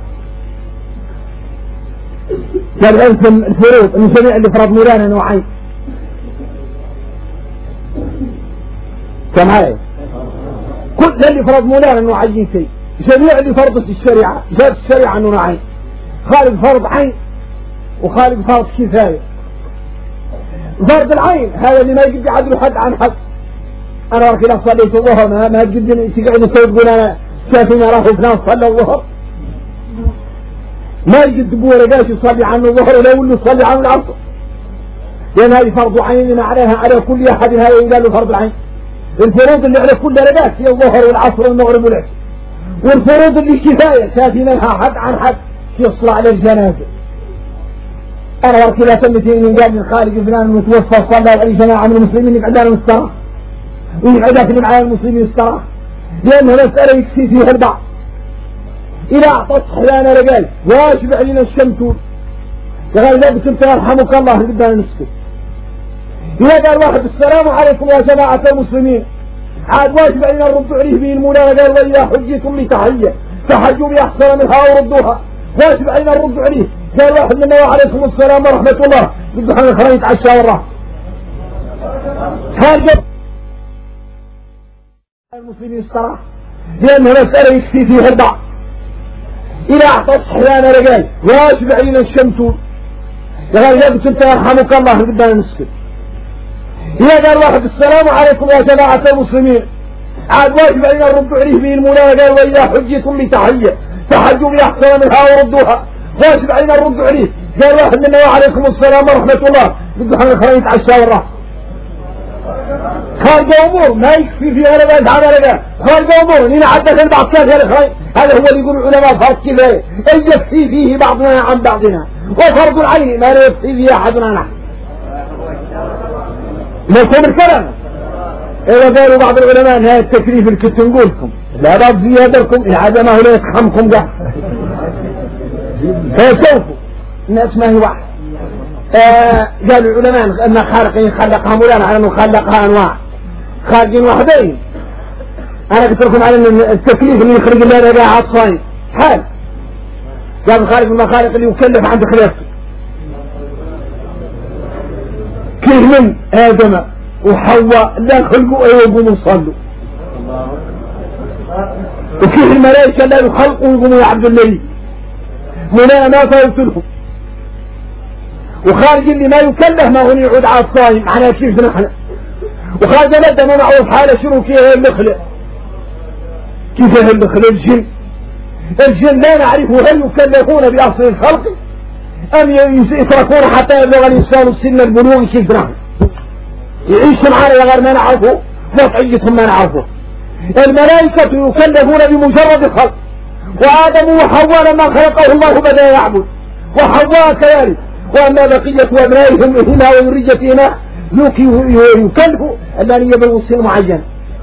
قال أنتم الفروض من جميع اللي فرض مولانا نوعين كمعي كل اللي فرض مولانا نوعين شيء جميع اللي فرضت الشريعة جاءت الشريعة نوعين خالق فرض عين وخالق فرض كفاية. فرض العين هذا اللي ما يقدر يعدل حد عن حد. أنا رأيك إذا صليت الظهر ما تقدر تقعد تقول أنا شافي ما راه فلان صلى الظهر ما يجد تبوه رجاش يصلي عنه الظهر ولا يقول له صلي عنه العصر لأن هذه فرض عين معناها على كل أحد هذا يقال له فرض العين. الفروض اللي على كل درجات هي الظهر والعصر والمغرب والعشاء، والفروض اللي كفاية كافي منها حد عن حد في الصلاة على الجنازة. أنا وركي لا تمتين من قال من خارج فلان المتوفى صلى عليه جماعة من المسلمين يقعدان مستراح ويقعدات اللي معايا المسلمين مستراح، لأنها مسألة يكفي فيها البعض. إذا أعطت حيانا رجال واجب علينا الشمتون قال لا بكنت يرحمك الله قدام نسكت. إذا قال واحد السلام عليكم يا جماعة المسلمين عاد واجب علينا نرد عليه به المولانا قال وإذا حجيتم لي تحية فحجوا بأحسن منها وردوها، واجب علينا نرد عليه. قال واحد منا وعليكم السلام ورحمة الله بده حنا خلينا نتعشى وراه. هذا المسلمين استراح لأنها مسألة يكفي فيها البعض. إذا أعطت حيانا رجال واجب علينا الشمتون قال لا بكنت يرحمك الله قدام نسكت. إذا قال واحد السلام عليكم يا جماعة المسلمين عاد واجب علينا نرد عليه به المولانا قال وإذا حجيتم لي تحية فحجوا بأحسن منها وردوها، واجب علينا نرد عليه. قال واحد منا وعليكم السلام ورحمة الله بده حنا خلينا نتعشى وراه. هذا أمور ما يكفي فيها لا بعد على رجال، هذا أمور هنا عدت البعض كافر. هذا هو اللي يقول العلماء فرض كفاية أن يكفي فيه بعضنا عن بعضنا، وفرض العين ما لا يكفي فيه أحدنا نحن. لكم الكلام إذا قالوا بعض العلماء أن هذا التكليف اللي كنت نقولكم لا بعد زيادتكم هذا ما هو لا يتخمكم ده فيسوفوا الناس ما هي واحد. قالوا العلماء أن خالقين خلقها مولانا على أنه خلقها أنواع خالقين واحدين. أنا قلت لكم على أن التكليف اللي يخرج الله رجاء عطفين حال قال الخالق من المخالق اللي يكلف عند خلافته كيف من آدم وحواء لا خلقوا يقوموا يصلوا، وكيف الملائكة لا يخلقوا ويقوموا يعبدوا الليل مولانا ما فوت لهم، وخارج اللي ما يكلف ما هو يعود على الصائم على كيف نحن، وخارج مدى ما معروف حاله شنو كيف المخلق كيف المخلق الجن لا نعرفه هل يكلفون بأصل الخلق أم يتركون حتى يبلغ الإنسان سن البلوغ كيف نحن يعيش معنا غير ما نعرفه وضعيتهم ما نعرفه. الملائكة يكلفون بمجرد الخلق، وآدم وحواء لما خلقه الله بدأ يعبد وحواء كذلك، وأما بقية أبنائهم هنا وذريتهما يكلفوا أن يبلغوا سن معين.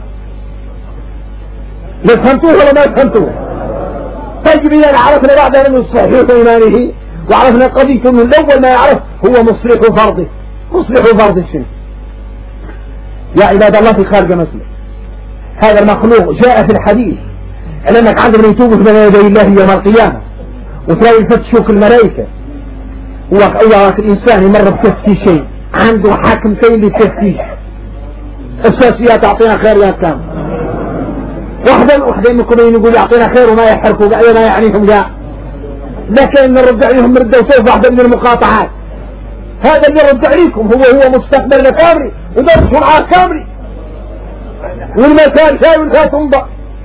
لا فهمتوه ولا ما فهمتوه؟ طيب إذا عرفنا بعد أن يصحح إيمانه وعرفنا قضية من الأول ما يعرف هو مصلح فرضه، مصلح فرض الشرك. يا عباد الله في خارج مسلم هذا المخلوق جاء في الحديث على أنك عندك من يتوبه بين يدي الله يوم القيامة وتلاقي فتشوك الملائكة ويراك الإنسان يمر بتفتيش شيء عنده حاكمتين للتفتيش الساسيات أعطينا خير يا كام واحدة منكم يقول يعطينا خير وما يحركوا قاعدة ما يعنيهم جاء، لكن نرد عليهم مرده وسوف واحدة من المقاطعات. هذا اللي يرد عليكم هو مستقبل كامري ودرس معاه كامري والمثال شاي والفا تنضع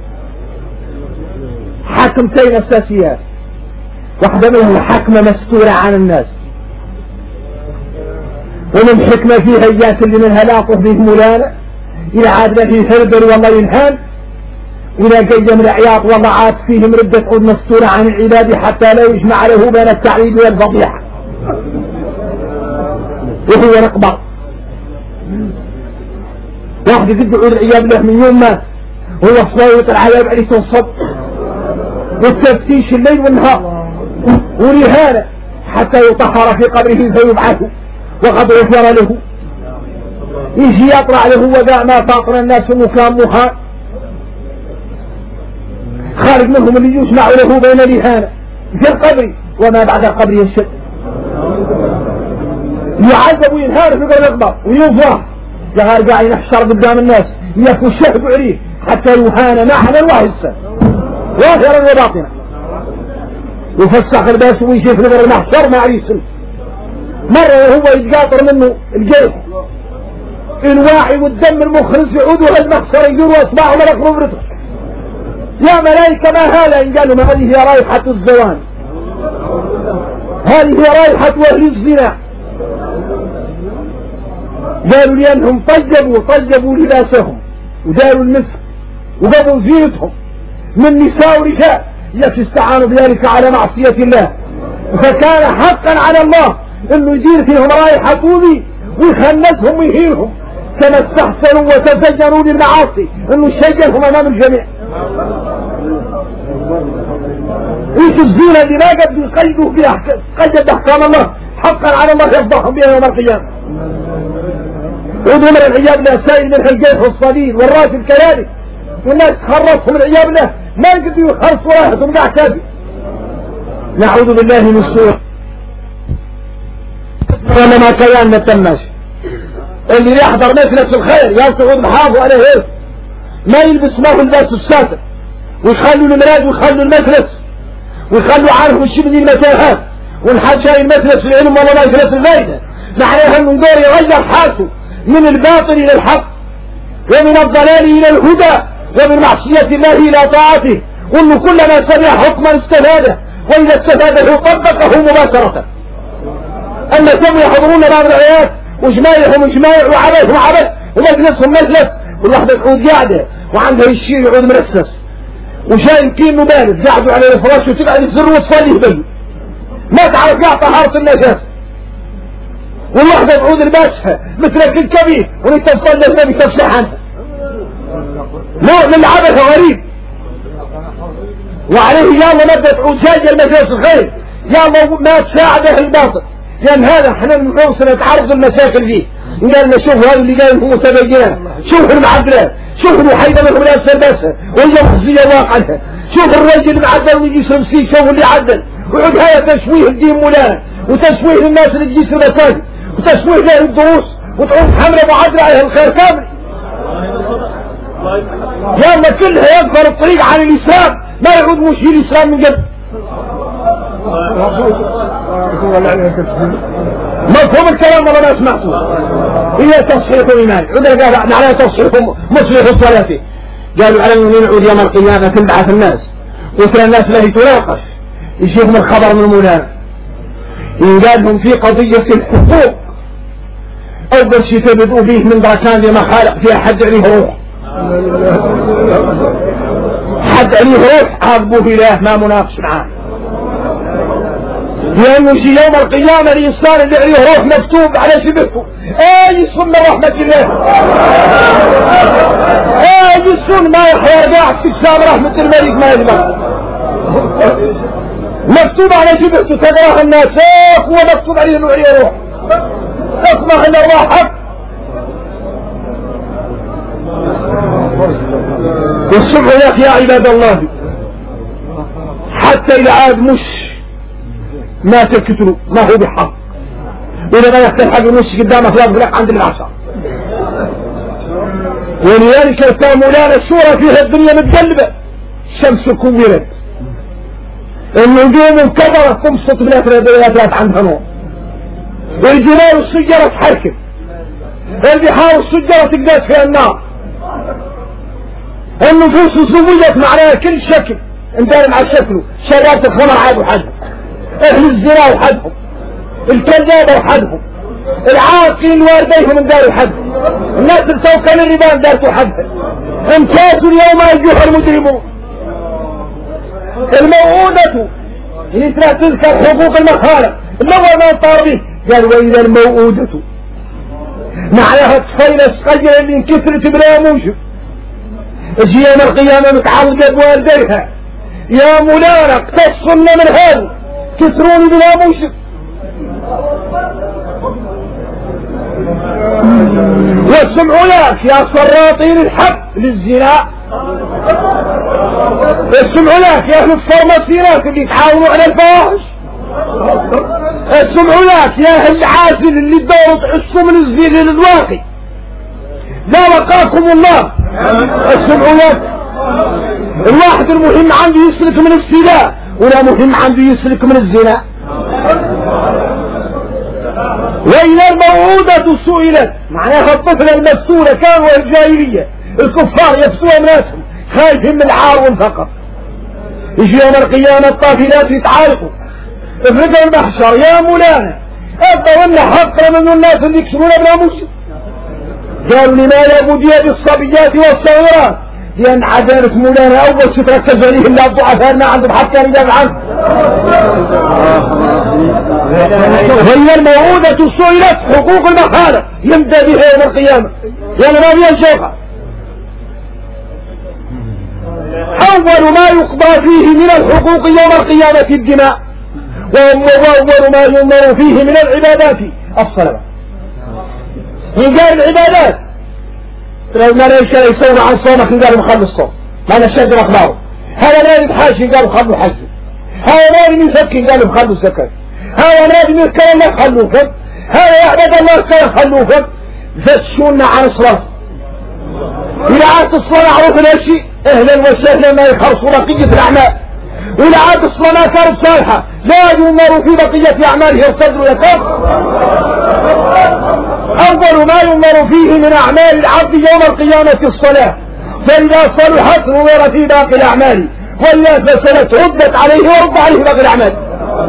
حاكمتين أساسيات، واحدة منهم حكمة مستورة عن الناس، ومن حكمة فيها إياس اللي منها لا طف به مولانا إلى عاد له فيه هربر والله ينهان إلى جيد من العياط والله عاد فيهم ردة عود مستورة عن العباد حتى لا يجمع له بين التعريب والفضيحة وهو نقبر. واحد يدعو العياب له من يوم مات وهو صوت العذاب عليه الصبح والتفتيش الليل والنهار ورهانة حتى يطهر في قبره فيبعث وقد غفر له، يجي يطلع له وذا ما فاطر الناس مكان مخان خارج منهم اللي يجمع له بين الرهانة في القبر وما بعد القبر ينشد، يعذب وينهار في قبر الأكبر ويوفر يغار قاعد يحشر قدام الناس يكون الشهد عليه حتى يهان معنا وهسا ظاهرا وباطنا يفسخ الباس ويشوف نظر المحشر مع ريسل مرة وهو يتقاطر منه الجيش الواعي والدم المخرج يعود والمخسر يدور واصبعه ملك مبرته يا ملائكة ما هذا؟ إن قالوا ما هذه هي رائحة الزوان، هذه هي رائحة أهل الزنا. قالوا لأنهم طيبوا لباسهم وداروا المسك وقبوا زينتهم من نساء ورجال يستعانوا بذلك على معصية الله، فكان حقا على الله انه يدير فيهم رايحة طوبي ويخنسهم ويهينهم كما استحسنوا وتزينوا للمعاصي انه يشجعهم امام الجميع. ايش الزينة اللي ما قد يقيدوا بها قيد احكام الله حقا على الله يفضحهم بها يوم القيامة. ودول العياذ بالله سائل من الجيش والصليل والراجل كذلك، والناس خرصهم العياذ بالله ما يقدروا يخرصوا راحتهم قاع كافي. نعوذ بالله من السوء. ولا ما كيان ما تماش اللي يحضر مجلس الخير يلتقوا بحافظوا عليه ايه ما يلبس معه اللباس الساتر ويخلوا المراج ويخلوا المجلس ويخلوا عنهم الشبه المتاهات والحاجة المجلس العلم ولا مجلس الفائدة. معناها انه يدور يغير حالته من الباطل الى الحق ومن الضلال الى الهدى ومن معصية الله الى طاعته، وانه كلما سمع حكما استفاده واذا استفاده طبقه مباشرة. اما كانوا يحضرون بعض العيات وجمايعهم جمايع وعبثهم عبث ومجلسهم مجلس والواحدة تقعد قاعدة وعندها الشيء يقعد مرسس وجاي كينه بارد قاعدوا على الفراش وتقعد الزر وتصلي بيه ما تعرف قاع طهارة النجاسة، والواحدة تقعد لباسها مثل الكبير وانت تصلي النبي تفسح عنها نوع من العبث غريب. وعليه يا الله نبدأ تعود جاي المجلس الخير يا الله ما تساعده الباطل، لأن هذا احنا نحوم سنتعرض المشاكل فيه. قال لنا شوف هذا اللي قال هو متبينات، شوف المعدلات، شوف الوحيدة من الناس لباسها وهي مخزية واقعها، شوف الرجل المعدل ويجي سمسي شوف اللي عدل، ويعود هذا تشويه الدين مولانا وتشويه الناس اللي تجي المساجد وتشويه له الدروس وتعود حملة معدلة عليها الخير كامل. يا الله كلها يكبر الطريق عن الإسلام ما يعود مشي الإسلام من قبل. مفهوم الكلام ولا ما سمعتوه؟ هي تصحيح الإيمان عندنا قال على تصحيح مصلح الصلاة. قالوا على أنه نعود يوم القيامة تنبعث الناس وترى الناس لا تناقش يجيهم الخبر من مولانا قال لهم في قضية الحقوق أول شيء تبدأوا به من دركان لما خالق فيها حد عليه روح، حد عليه روح عاقبوه إله ما مناقش معاه، لأنه يجي يوم القيامة الإنسان اللي عليه روح مكتوب على شبهته يصل من رحمة الله يصل ما يحير قاعد في السام رحمة الملك ما يجمع مكتوب على شبهته تقرأها الناس هو مكتوب عليه انه عليه روح اسمع ان الله حق. والسمع يا عباد الله حتى إذا عاد مش ما تكتروا ما هو بحق، إذا ما يختلف حق المش قدامك لا بلق عند العصا. ولذلك كان مولانا الشورى فيها الدنيا متقلبة، الشمس كورت النجوم انكبرت تمسط بالأفراد عنها نور، والجبال الشجرة تحركب، البحار الشجرة تقدس فيها النار، النفوس سويت معناها كل شكل انت مع شكله، شرات الخمر عاد وحدهم، اهل الزنا وحدهم، الكذابة وحدهم، العاقل والديهم من دار وحدهم، الناس التوكل الربان دارت وحدها، امتازوا اليوم ايها المجرمون. الموعودة اللي تذكر حقوق المخالق اللغة ما طار به قال وإذا الموعودة معناها تفيل الصغيرة اللي انكسرت بلا موجب اجي يوم القيامة متعلقة بوالديها يا مولانا اقتصنا من هذا كسروني بلا موجب. والسمع لك يا سراطين الحق للزنا، السمع لك يا اهل الفارماسيات اللي يتعاونوا على الفواحش، السمع لك يا اهل العازل اللي تدوروا تحسوا من الزين للواقي لا وقاكم الله. السمع لك الواحد المهم عنده يسلك من السلاح ولا مهم عنده يسلك من الزنا. وإذا الموعودة سئلت معناها الطفلة المسؤولة كانوا الجاهلية الكفار يفسوا ناسهم خايفين من العار والفقر، يجي يوم القيامة الطافلات يتعارفوا افرقوا المحشر يا مولانا ابدا ولا حق من الناس اللي يكسرون بلا موسى قالوا لماذا بدي بالصبيات والصغيرات؟ لأن عدالة مولانا أول شيء تركز عليه إلا الضعفاء ما عندهم حتى رجال عنه. وهي الموعودة سئلت حقوق المخالف يمدى بها يوم القيامة، يعني ما فيها شوقة. أول ما يقضى فيه من الحقوق يوم القيامة الدماء، وأول ما يؤمر فيه من العبادات الصلاة. من قال العبادات ما ليش يسوون عن صومك قالوا مخلوا الصوم، ما نشد أخباره. هذا نادي بحاج قالوا خلوا حج، هذا نادي من سك قالوا خلوا الزكاة، هذا نادي من الكلام خلوا فم، هذا يعبد الله كان خلوا فم. فشونا عن الصلاة. إذا عادت الصلاة عروف الأشي أهلا وسهلا ما يخلصوا بقية الأعمال، وإذا عادت الصلاة ما كانت صالحة لا يؤمر في بقية أعماله الصدر يكف. أول ما يؤمر فيه من أعمال العبد يوم القيامة الصلاة، فإذا صلحت نظر في باقي الأعمال، وإذا فسدت ردت عليه ورد عليه باقي الأعمال.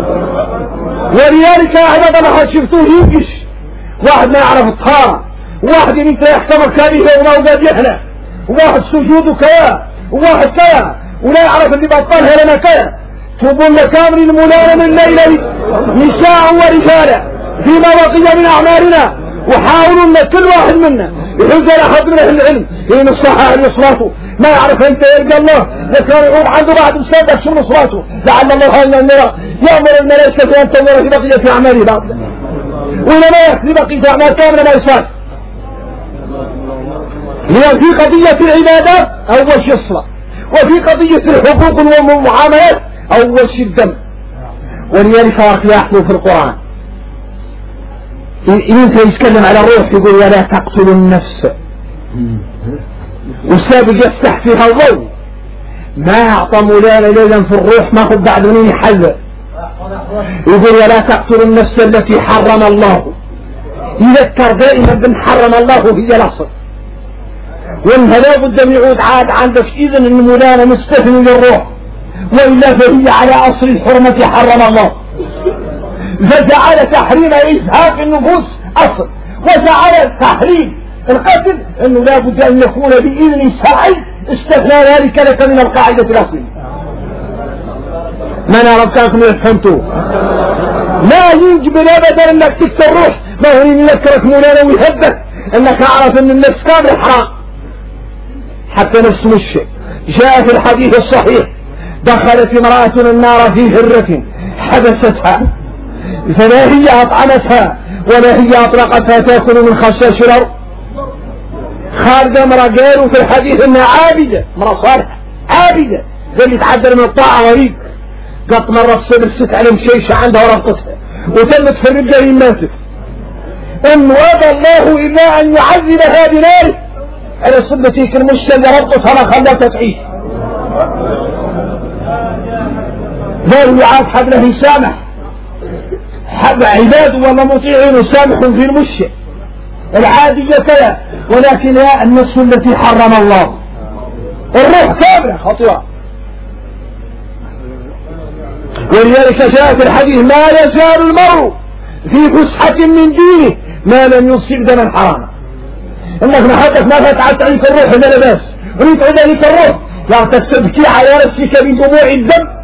ولذلك أحمد ما شفتوه ينقش واحد ما يعرف الطهارة، واحد انت يحتمل كاريه وما وقاد يحلى، واحد سجوده كيا، وواحد كيا ولا يعرف اللي بطلها لنا كيا. تقول لكامل المولانا من الليلة نساء ورجالا فيما بقي من أعمالنا، وحاولوا ان كل واحد منا يحوز على حد من اهل العلم ان الصحاح صلاته ما يعرف انت يلقى الله لكن يقول عنده بعد مصدق شنو صلاته، لعل الله ان نرى يامر الملائكه ان تنظر في بقيه اعماله بعد، ولا ما يحسب بقيه اعمال كامله ما يصير. لان في قضيه العبادات اول شيء الصلاه، وفي قضيه الحقوق والمعاملات اول شيء الدم. ولذلك يحكوا في القران انت يتكلم على الروح يقول ولا تقتلوا النفس، والسابق يفتح فيها الضوء ما اعطى مولانا ليلا في الروح ما هو بعد من يحذر، يقول ولا تقتلوا النفس التي حرم الله، يذكر دائما بن حرم الله هي الاصل، وانها لا بد من يعود عاد عندك اذن ان مولانا مستثني للروح، والا فهي على اصل الحرمه حرم الله، فجعل تحريم إزهاق النفوس أصل، وجعل تحريم القتل أنه لا بد أن يكون بإذن شرعي، استثنى ذلك لك من القاعدة الأصلية. ما نعرف كانكم يفهمتوا لا يجب أبدا أنك تكسر روح، ما هو يذكرك مولانا ويهدك أنك أعرف أن النفس كامل حرام، حتى نفس مش جاء في الحديث الصحيح دخلت امرأة النار في هرة حبستها فلا هي أطعمتها ولا هي أطلقتها تأكل من خشاش الأرض. خالد امرأة قالوا في الحديث انها عابدة، امرأة صالحة عابدة اللي تعدل من الطاعة غريب، قط مرة الصبر ست على مشيشة عندها وربطتها وتمت في الرجال ماتت، انه ابى الله الا ان يعذبها بناره على صبتيك المشة اللي ربطتها ما خلتها تعيش. قالوا يعاد حد له يسامح حب عباد ولا مطيعين وسامح في المشي العادية كذا، ولكن لا النفس التي حرم الله، الروح كاملة خطيرة. ولذلك جاء في الحديث ما يزال المرء في فسحة من دينه ما لم يصيب دما حراما، انك محدث ما فتحت عليك الروح الا لباس اريد عليك الروح لا تستبكي على نفسك بدموع الدم،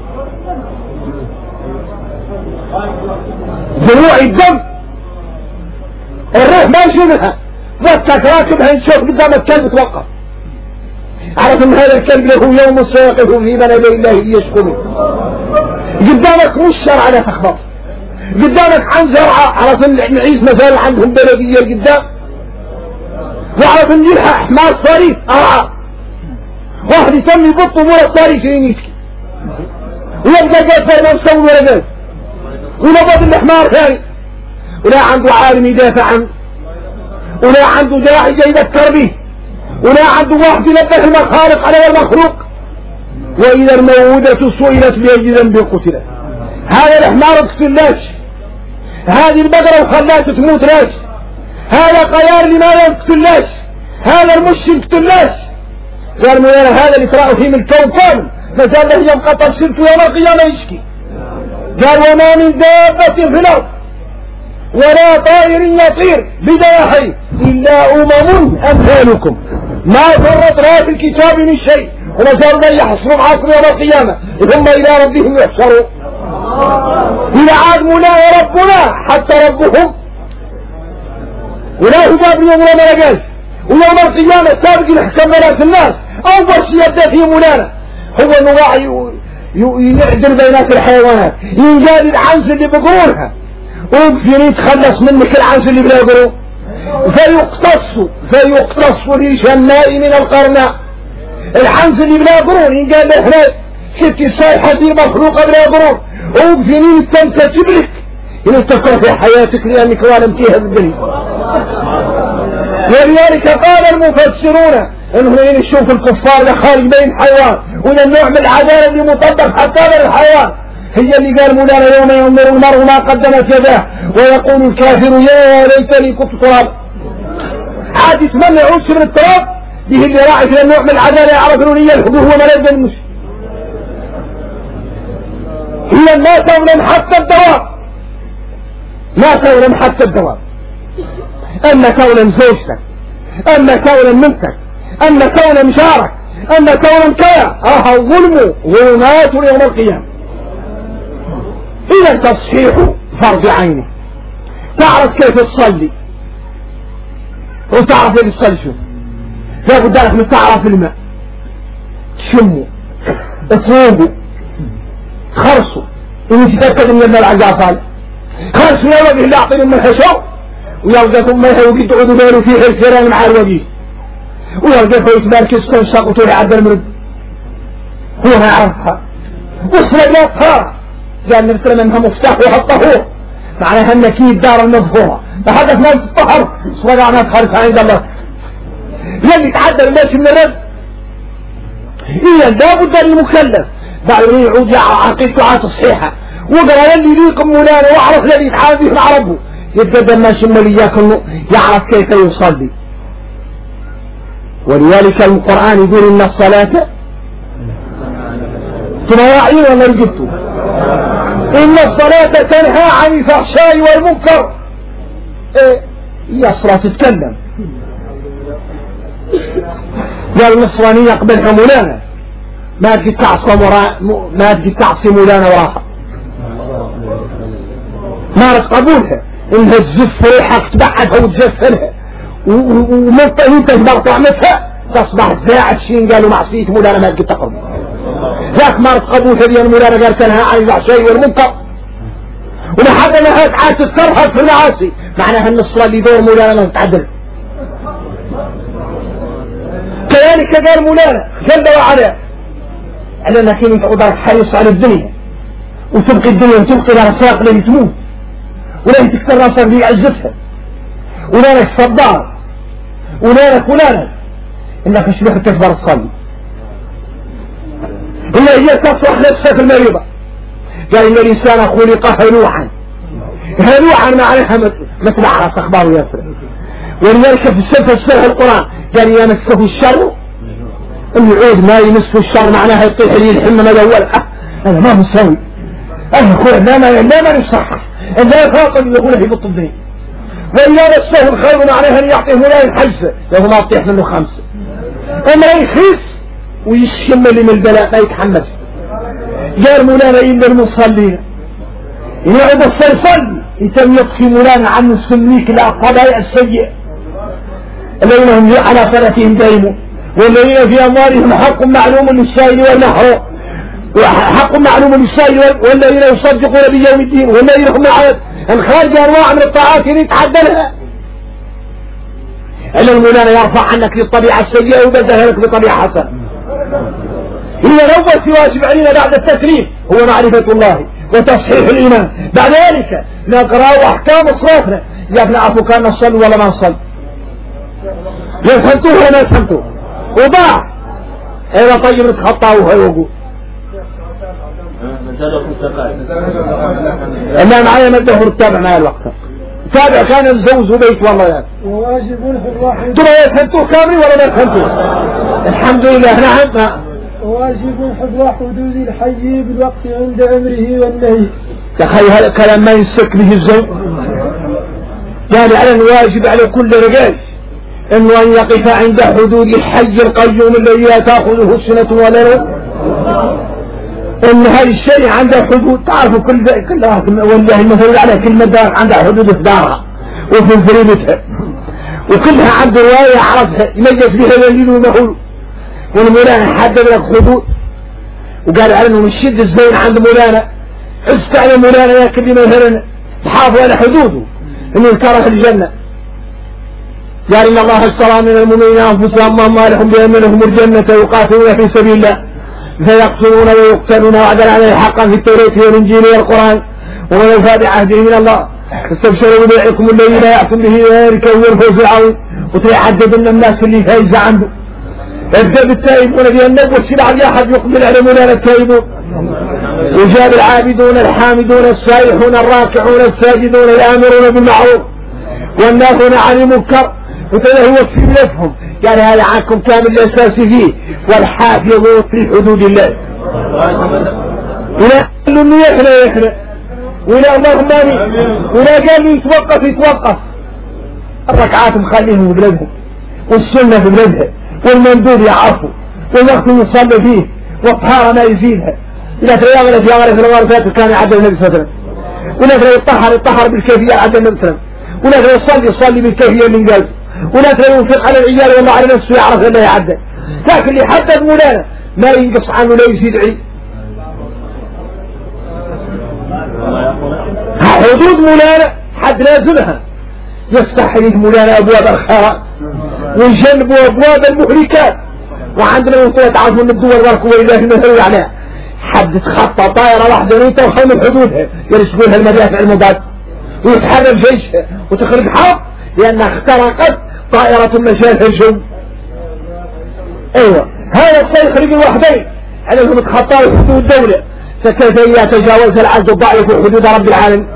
دموع الدم الروح ما يشوفها، وقتك راكبها نشوف قدام الكلب توقف، عرف ان هذا الكلب له يوم سيقف في بين يدي الله ليشكره، قدامك مش شرع لا تخبط، قدامك عن زرعة، عرف ان نعيش مثلا عندهم بلدية قدام، وعرف ان يلحق حمار صريف ارعى، واحد يسمي بط امور الصريف يمسكي ويبقى قادر ما مسوي ولا قادر ونبض الحمار ثاني، ولا عنده عالم يدافع عنه، ولا عنده داعي يذكر به، ولا عنده واحد ينبه المخالق على المخلوق. واذا الموءودة سئلت بأي ذنب قتلت، هذا الحمار تقتلاش، هذه البقرة وخلاته تموت لاش، هذا قيار لماذا تقتلاش، هذا المش تقتلاش. قال مولانا هذا اللي تراه فيه من الكون كامل ما زال له ينقطع الشرك يوم القيامة يشكي. قال وما من دابة في الأرض ولا طائر يطير بجناحيه إلا أمم أمثالكم ما فرطنا في الكتاب من شيء ونزلنا يحصروا عصر يوم القيامة ثم إلى ربهم يحشروا. إلى عاد مولانا ربنا حتى ربهم ولا يجاب يوم ولا ملقاش. ويوم القيامة سابق الحكم بنات الناس أول شيء يبدأ فيه مولانا هو أنه يعدل بينات الحيوانات ينجال العنز اللي بقرونها ويقفل يتخلص منك العنز اللي بلا قرون فيقتص ريش الماء من القرناء. العنز اللي بلا قرون ينقال له هنا شتي صيحة دي مخلوقة بلا قرون ويقفل تنتجب لك ينتكر في حياتك لأنك ولم تيها بالدنيا. ولذلك قال المفسرون انه يشوف الكفار لخارج بين حيوان وإذا النوع من العدالة اللي مطبق حتى للحيوان هي اللي قال مولانا يوم ينظر المرء ما قدمت يداه ويقول الكافر يا ليتني كنت تراب. عاد يتمنى يعود من التراب به اللي راعي في النوع من العدالة يعرف انه يلحقه هو ملاذ المسلم. هي ما تولم حتى الدواب ما تولم حتى الدواب. أما كونا زوجتك أما كونا منتك أما كونا مشارك أما كونا كيا الظلم ظلمات يوم القيامة. إذا تصحيح فرض عينه تعرف كيف تصلي وتعرف كيف تصلي شو لابد لك من تعرف الماء تشمه تطوبه تخرصه وتتأكد من الماء العقافال خرصه يا وجه اللي أعطي من الحشو ويلقى ثم يهودي تقعدوا بالو فيه الكرام مع الوجيه ويلقى فيه يتبارك يستنشق وتولي عد المرد هو ما يعرفها وصل لا طهارة قال نبتل منها مفتاح وحطه معناها النكيد دار المظهورة فحدث ناس الطهر صرق عنها تخرج عند الله يلي تعدل ماشي من الرد. إذا لابد للمكلف بعد ما يعود عقيدته على تصحيحها وقرأ يلي ليكم مولانا واعرف الذي يتعامل به مع ربه يتقدم ماشي ملياك انه يعرف كيف يصلي. ولذلك القرآن يقول ان الصلاة تنواعين ولا رجبتوا ان الصلاة تنهى عن الفحشاء والمنكر. هي الصلاة تتكلم يا النصراني يقبلها مولانا ما تجي تعصي مولانا وراها ما قبولها انها تزف ريحك تبعدها وتزفلها ومن تقدر طعمتها تصبح زاعد شين قالوا معصية مولانا ما تجي تقرب ذاك ما قبولها دي مولانا قال تنهى عن الفحشاء والمنكر وما حدا ما عاد تتصرف في المعاصي معناها النصرة اللي دور مولانا ما تتعدل. كذلك قال مولانا جل وعلا على انك انت قدرك حريص على الدنيا وتبقي الدنيا وتبقي لها ساق اللي تموت ولا تكثر راسك بيعزتها ولا لك صدار ولا لك انك شبه تكبر تصلي إلا هي تصرح نفسها في المريضة. قال إن الإنسان خلق هلوعا معناها مثل عرس أخبار ياسر. ولذلك في السنة القرآن قال يمسه الشر أن يعود ما يمسه الشر معناها يطيح لي الحمى مدولة أنا ما مسوي أنا أقول لا ما يصحح لا فاقد يقول في بط الدين. وإذا مسه الخير معناها أن يعطيه ولا ينحجه له ما يطيح منه 5 أما يخيس ويشم اللي من البلاء ما يتحمس. قال مولانا إن المصلين يعود الصلصل يتم يطفي مولانا عن السميك القضايا السيئة الذين هم على صلاتهم دائمون والذين في أموالهم حق معلوم للسائل والمحروم وحق معلوم للسائل والذين يصدقون بيوم الدين والذين هم على الخارج أنواع من الطاعات يتعدلها إلا المولانا يرفع عنك للطبيعة السيئة ويبدلها لك بطبيعة حسنة. هي الأول واجب علينا بعد التكليف هو معرفة الله وتصحيح الإيمان. بعد ذلك نقرأ أحكام صلاتنا يبنعه كان نصلي ولا ما نصلي يفهمتوه ولا ما يفهمتوه وضاع إذا طيب نتخطاه ويقول إلا معايا مده التابع معايا الوقت تابع كان الزوز بيت والله يعني ترى يفهمتوه كامل ولا ما يفهمتوه. الحمد لله نعم. واجب حفظ حدود الحي بالوقت عند أمره والنهي. تخيل هذا الكلام ما ينسك به الزوج. يعني على الواجب على كل رجال انه ان يقف عند حدود الحي القيوم الذي لا تاخذه سنة ولا نوم، ان هذا الشيء عنده حدود. تعرفوا كل والله المثل على كلمة دار عندها حدود في دارها وفي فريمتها، وكلها عنده رواية عرفها يميز بها الليل والنهار. والمولانا حدد لك حدود وقال على انه من شد الزين عند مولانا عزت على مولانا يا كلمة مثلا تحافظ على حدوده انه يكره الجنة. قال ان الله اشترى من المؤمنين انفسهم واموالهم بان لهم الجنة يقاتلون في سبيل الله فيقتلون ويقتلون وعدا عليه حقا في التوراة والانجيل والقرآن ومن يوفى بعهده من الله استبشروا ببيعكم الذي لا يعتم به ذلك هو الفوز العظيم. وتلاقي عدد من الناس اللي فايزة عنده. ابدأ بالتائبون بأنك والسلع أحد يقبل على مولانا التائبون، وجاب العابدون الحامدون السائحون الراكعون الساجدون الآمرون بالمعروف والناهون عن المنكر وتلاقي هو في لفهم. يعني هذا عنكم كامل الأساس فيه والحافظون في حدود الله. ولا قال له انه يحنى ولا اللهم امين، ولا قال له يتوقف الركعات مخليهم في بلادهم والسنة في بلادها والمندوب يعرفه والوقت يصلي فيه والطهارة ما يزيدها. إذا تيامنا في أغرف الوارثات كان يعدل النبي صلى الله عليه وسلم، ولا يطهر بالكيفية عدل النبي صلى الله عليه وسلم، ولا يصلي بالكيفية اللي قال، ولا ينفق على العيال ولا على نفسه يعرف انه يعدل. لكن اللي حدد مولانا ما ينقص عنه لا يزيد عليه. حدود مولانا حد لازمها يفتح ليه مولانا ابواب الخيرات ويجنبوا ابواب المهلكات. وعندنا منطقة تعرفوا ان الدول وركوا ولله المثل عليها حد تخطى طائرة واحدة نيتها وخلوا حدودها يرسلونها المدافع المضاد ويتحرك جيشها وتخرج حرب لانها اخترقت طائرة مجالها الجو. ايوه هذا الشيء يخرج الوحدين عليهم يتخطوا حدود الدولة. فكيف يتجاوز العبد الضعيف حدود رب العالمين؟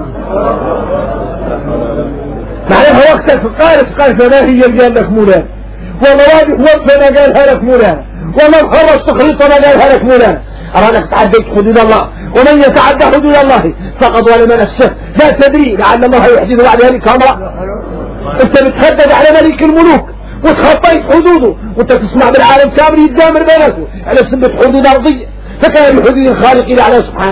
معناها وقتك قال فما هي قال لك مولانا، والمواقف وقفة ما قالها لك مولانا، وما الخرج تخريطة ما قالها لك مولانا. أرانك تعديت حدود الله، ومن يتعدى حدود الله فقد ظلم نفسه. لا تدري لعل الله يحدث بعد ذلك أمرا. أنت بتهدد على ملك الملوك وتخطيت حدوده وأنت تسمع بالعالم كامل يتدامر بينته على سبة حدود أرضية. فكان بحدود الخالق إلى على سبحانه.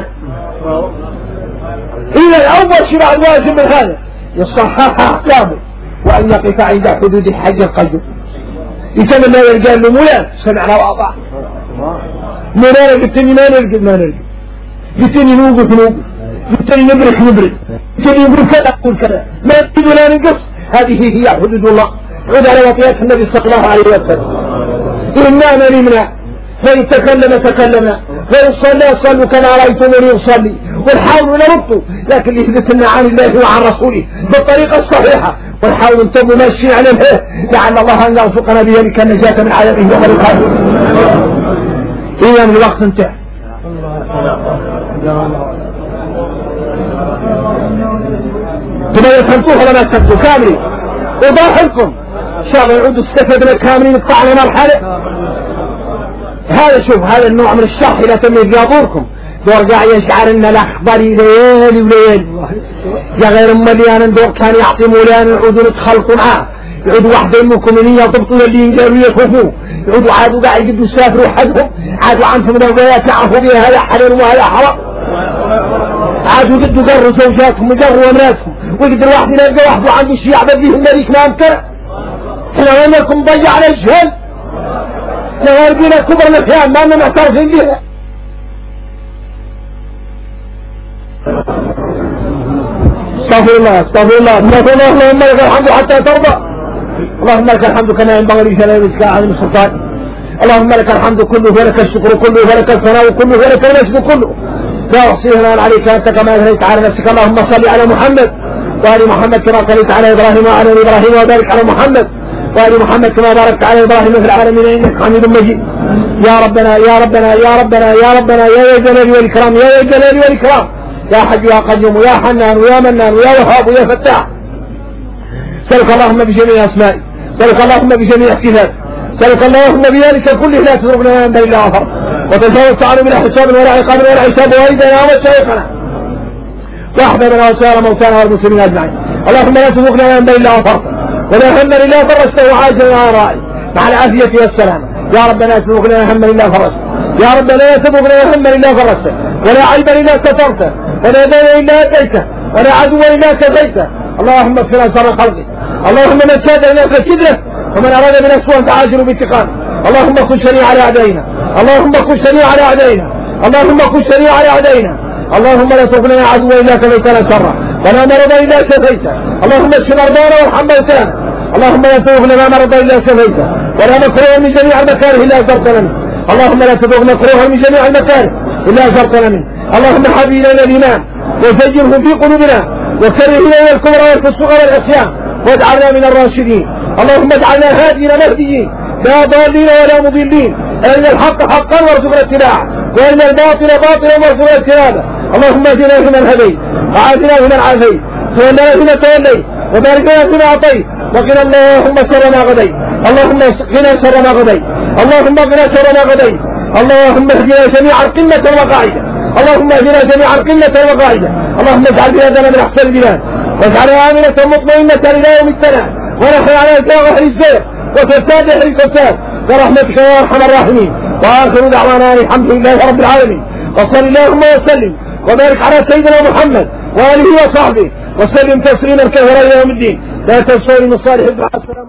إذا أول شيء بعد واجب من هذا يصحح أحكامه وأن يقف عند حدود الحج القيوم. يسمى الله يلقى له مولانا سمعنا وأطاع مولانا قلتني ما نلقى قلتني نوقف قلتني نبرك قلتني نقول كذا أقول كذا ما نريد ولا ننقص. هذه هي حدود الله. عود على وطيات النبي صلى الله عليه وسلم. إنا نمنا فإن تكلمنا فإن صلوا كما رأيتموني يصلي ونحاول نرده لكن لهدتنا عن الله وعن رسوله بالطريقة الصحيحة ونحاول نتبه ماشيين على الهيه لعل الله أن يرزقنا بذلك النجاة من عذابه يوم القيامة. إذا من الوقت انتهى. تبغى تفهمتوه ولا ما تفهمتوه كاملين؟ وضاحكم إن شاء الله يعودوا استفدنا كاملين يطلعنا مرحلة. هذا شوف هذا النوع من الشرح لا تميز يضركم دور قاعد يشعر ان الاخبار ليالي وليالي يا غير مليان دور كان يعطي مولانا يعودوا يتخلطوا معاه يعودوا واحدة منكم ان يضبطوا اللي ينقلوا يخوفوه يعودوا عادوا قاعد يقدوا يسافروا حدهم عادوا عنهم الروايات يعرفوا بها هذا حلال وهذا حرام عادوا يقدوا قروا زوجاتهم وقروا امراتهم ويقدر واحد يلقى واحد وعنده شيء يعبد به الملك ما امكنه. احنا وين لكم ضيعنا الجهل نواربينا كبر الافهام ما أننا معترفين بها. استغفر الله اللهم لك الحمد حتى ترضى. اللهم لك الحمد كما ينبغي لجلال وجهك عظيم السلطان. اللهم لك الحمد كله ولك الشكر كله ولك الثناء كله ولك المجد كله لا أحصي ثناء عليك أنت كما أثنيت على نفسك. اللهم صل على محمد وآل محمد كما صليت على إبراهيم وعلى إبراهيم وبارك على محمد وآل محمد كما باركت على إبراهيم في العالمين إنك حميد مجيد. يا ربنا يا ربنا يا ربنا يا ربنا يا ذا الجلال والإكرام يا ذا الجلال والإكرام يا حي يا قيوم يا حنان ويا منان ويا وهاب ويا فتاح. سألك اللهم بجميع أسمائك سألك اللهم بجميع صفاتك سألك اللهم بذلك كله لا تتركنا من إلا غفر وتجاوز عنه من حساب ولا عقاب ولا حساب وإيدنا وشيخنا وأحبابنا وسائر موتانا والمسلمين أجمعين. اللهم لا تتركنا من إلا غفر ولا هما إلا فرجته عاجلا رائع مع العافية والسلامة. يا ربنا لا تبغ لنا هما إلا فرجته، يا ربنا لا تبغ لنا هما إلا فرجته، ولا عيبا إلا سترته، ولا دين إلا أتيته، ولا عدوا إلا كفيته. اللهم اغفر شر خلقه، اللهم من كاد لنا فكده، ومن أراد من أسوأ فعاجل بانتقامه. اللهم كن شنيع على أعدائنا، اللهم كن شنيع على أعدائنا، اللهم كن شنيع على أعدائنا. اللهم لا تغفر لنا عدوا إلا كفيتنا شره، ولا مرضا إلا شفيته. اللهم اشف مرضانا وارحم موتانا. اللهم لا تغفر لنا مرضا إلا شفيته، ولا مكروه من جميع المكاره إلا أجرتنا منه. اللهم لا تغفر مكروه من جميع المكاره إلا أجرتنا منه. اللهم حبب إلينا الإيمان وزينه في قلوبنا، وكره إلينا الكفر والفسوق والعصيان، واجعلنا من الراشدين. اللهم اجعلنا هادين مهديين لا ضالين ولا مضلين. أرنا الحق حقا وارزقنا اتباعه، وأرنا الباطل باطلا وارزقنا اجتنابه. اللهم اهدنا فيمن هديت، وعافنا فيمن عافيت، تولنا فيمن توليت، وبارك لنا فيما أعطيت، وقنا اللهم شر ما غديت. اللهم قنا شر ما غديت، اللهم قنا شر ما غديت. اللهم اهدنا جميعا قمة وقاعدة، اللهم اهدنا جميعا قمة وقاعدة. اللهم اجعل بلادنا من أحسن البلاد، واجعلها آمنة مطمئنة إلى يوم التنام، ونحن على ظهر الزير وفساد أهل الفساد برحمتك يا أرحم الراحمين. وآخر دعوانا الحمد لله رب العالمين، وصل اللهم وسلم وبارك على سيدنا محمد وآله وصحبه وسلم تسليما كثيرا إلى يوم الدين. لا تنسوا من صالح الدعاء.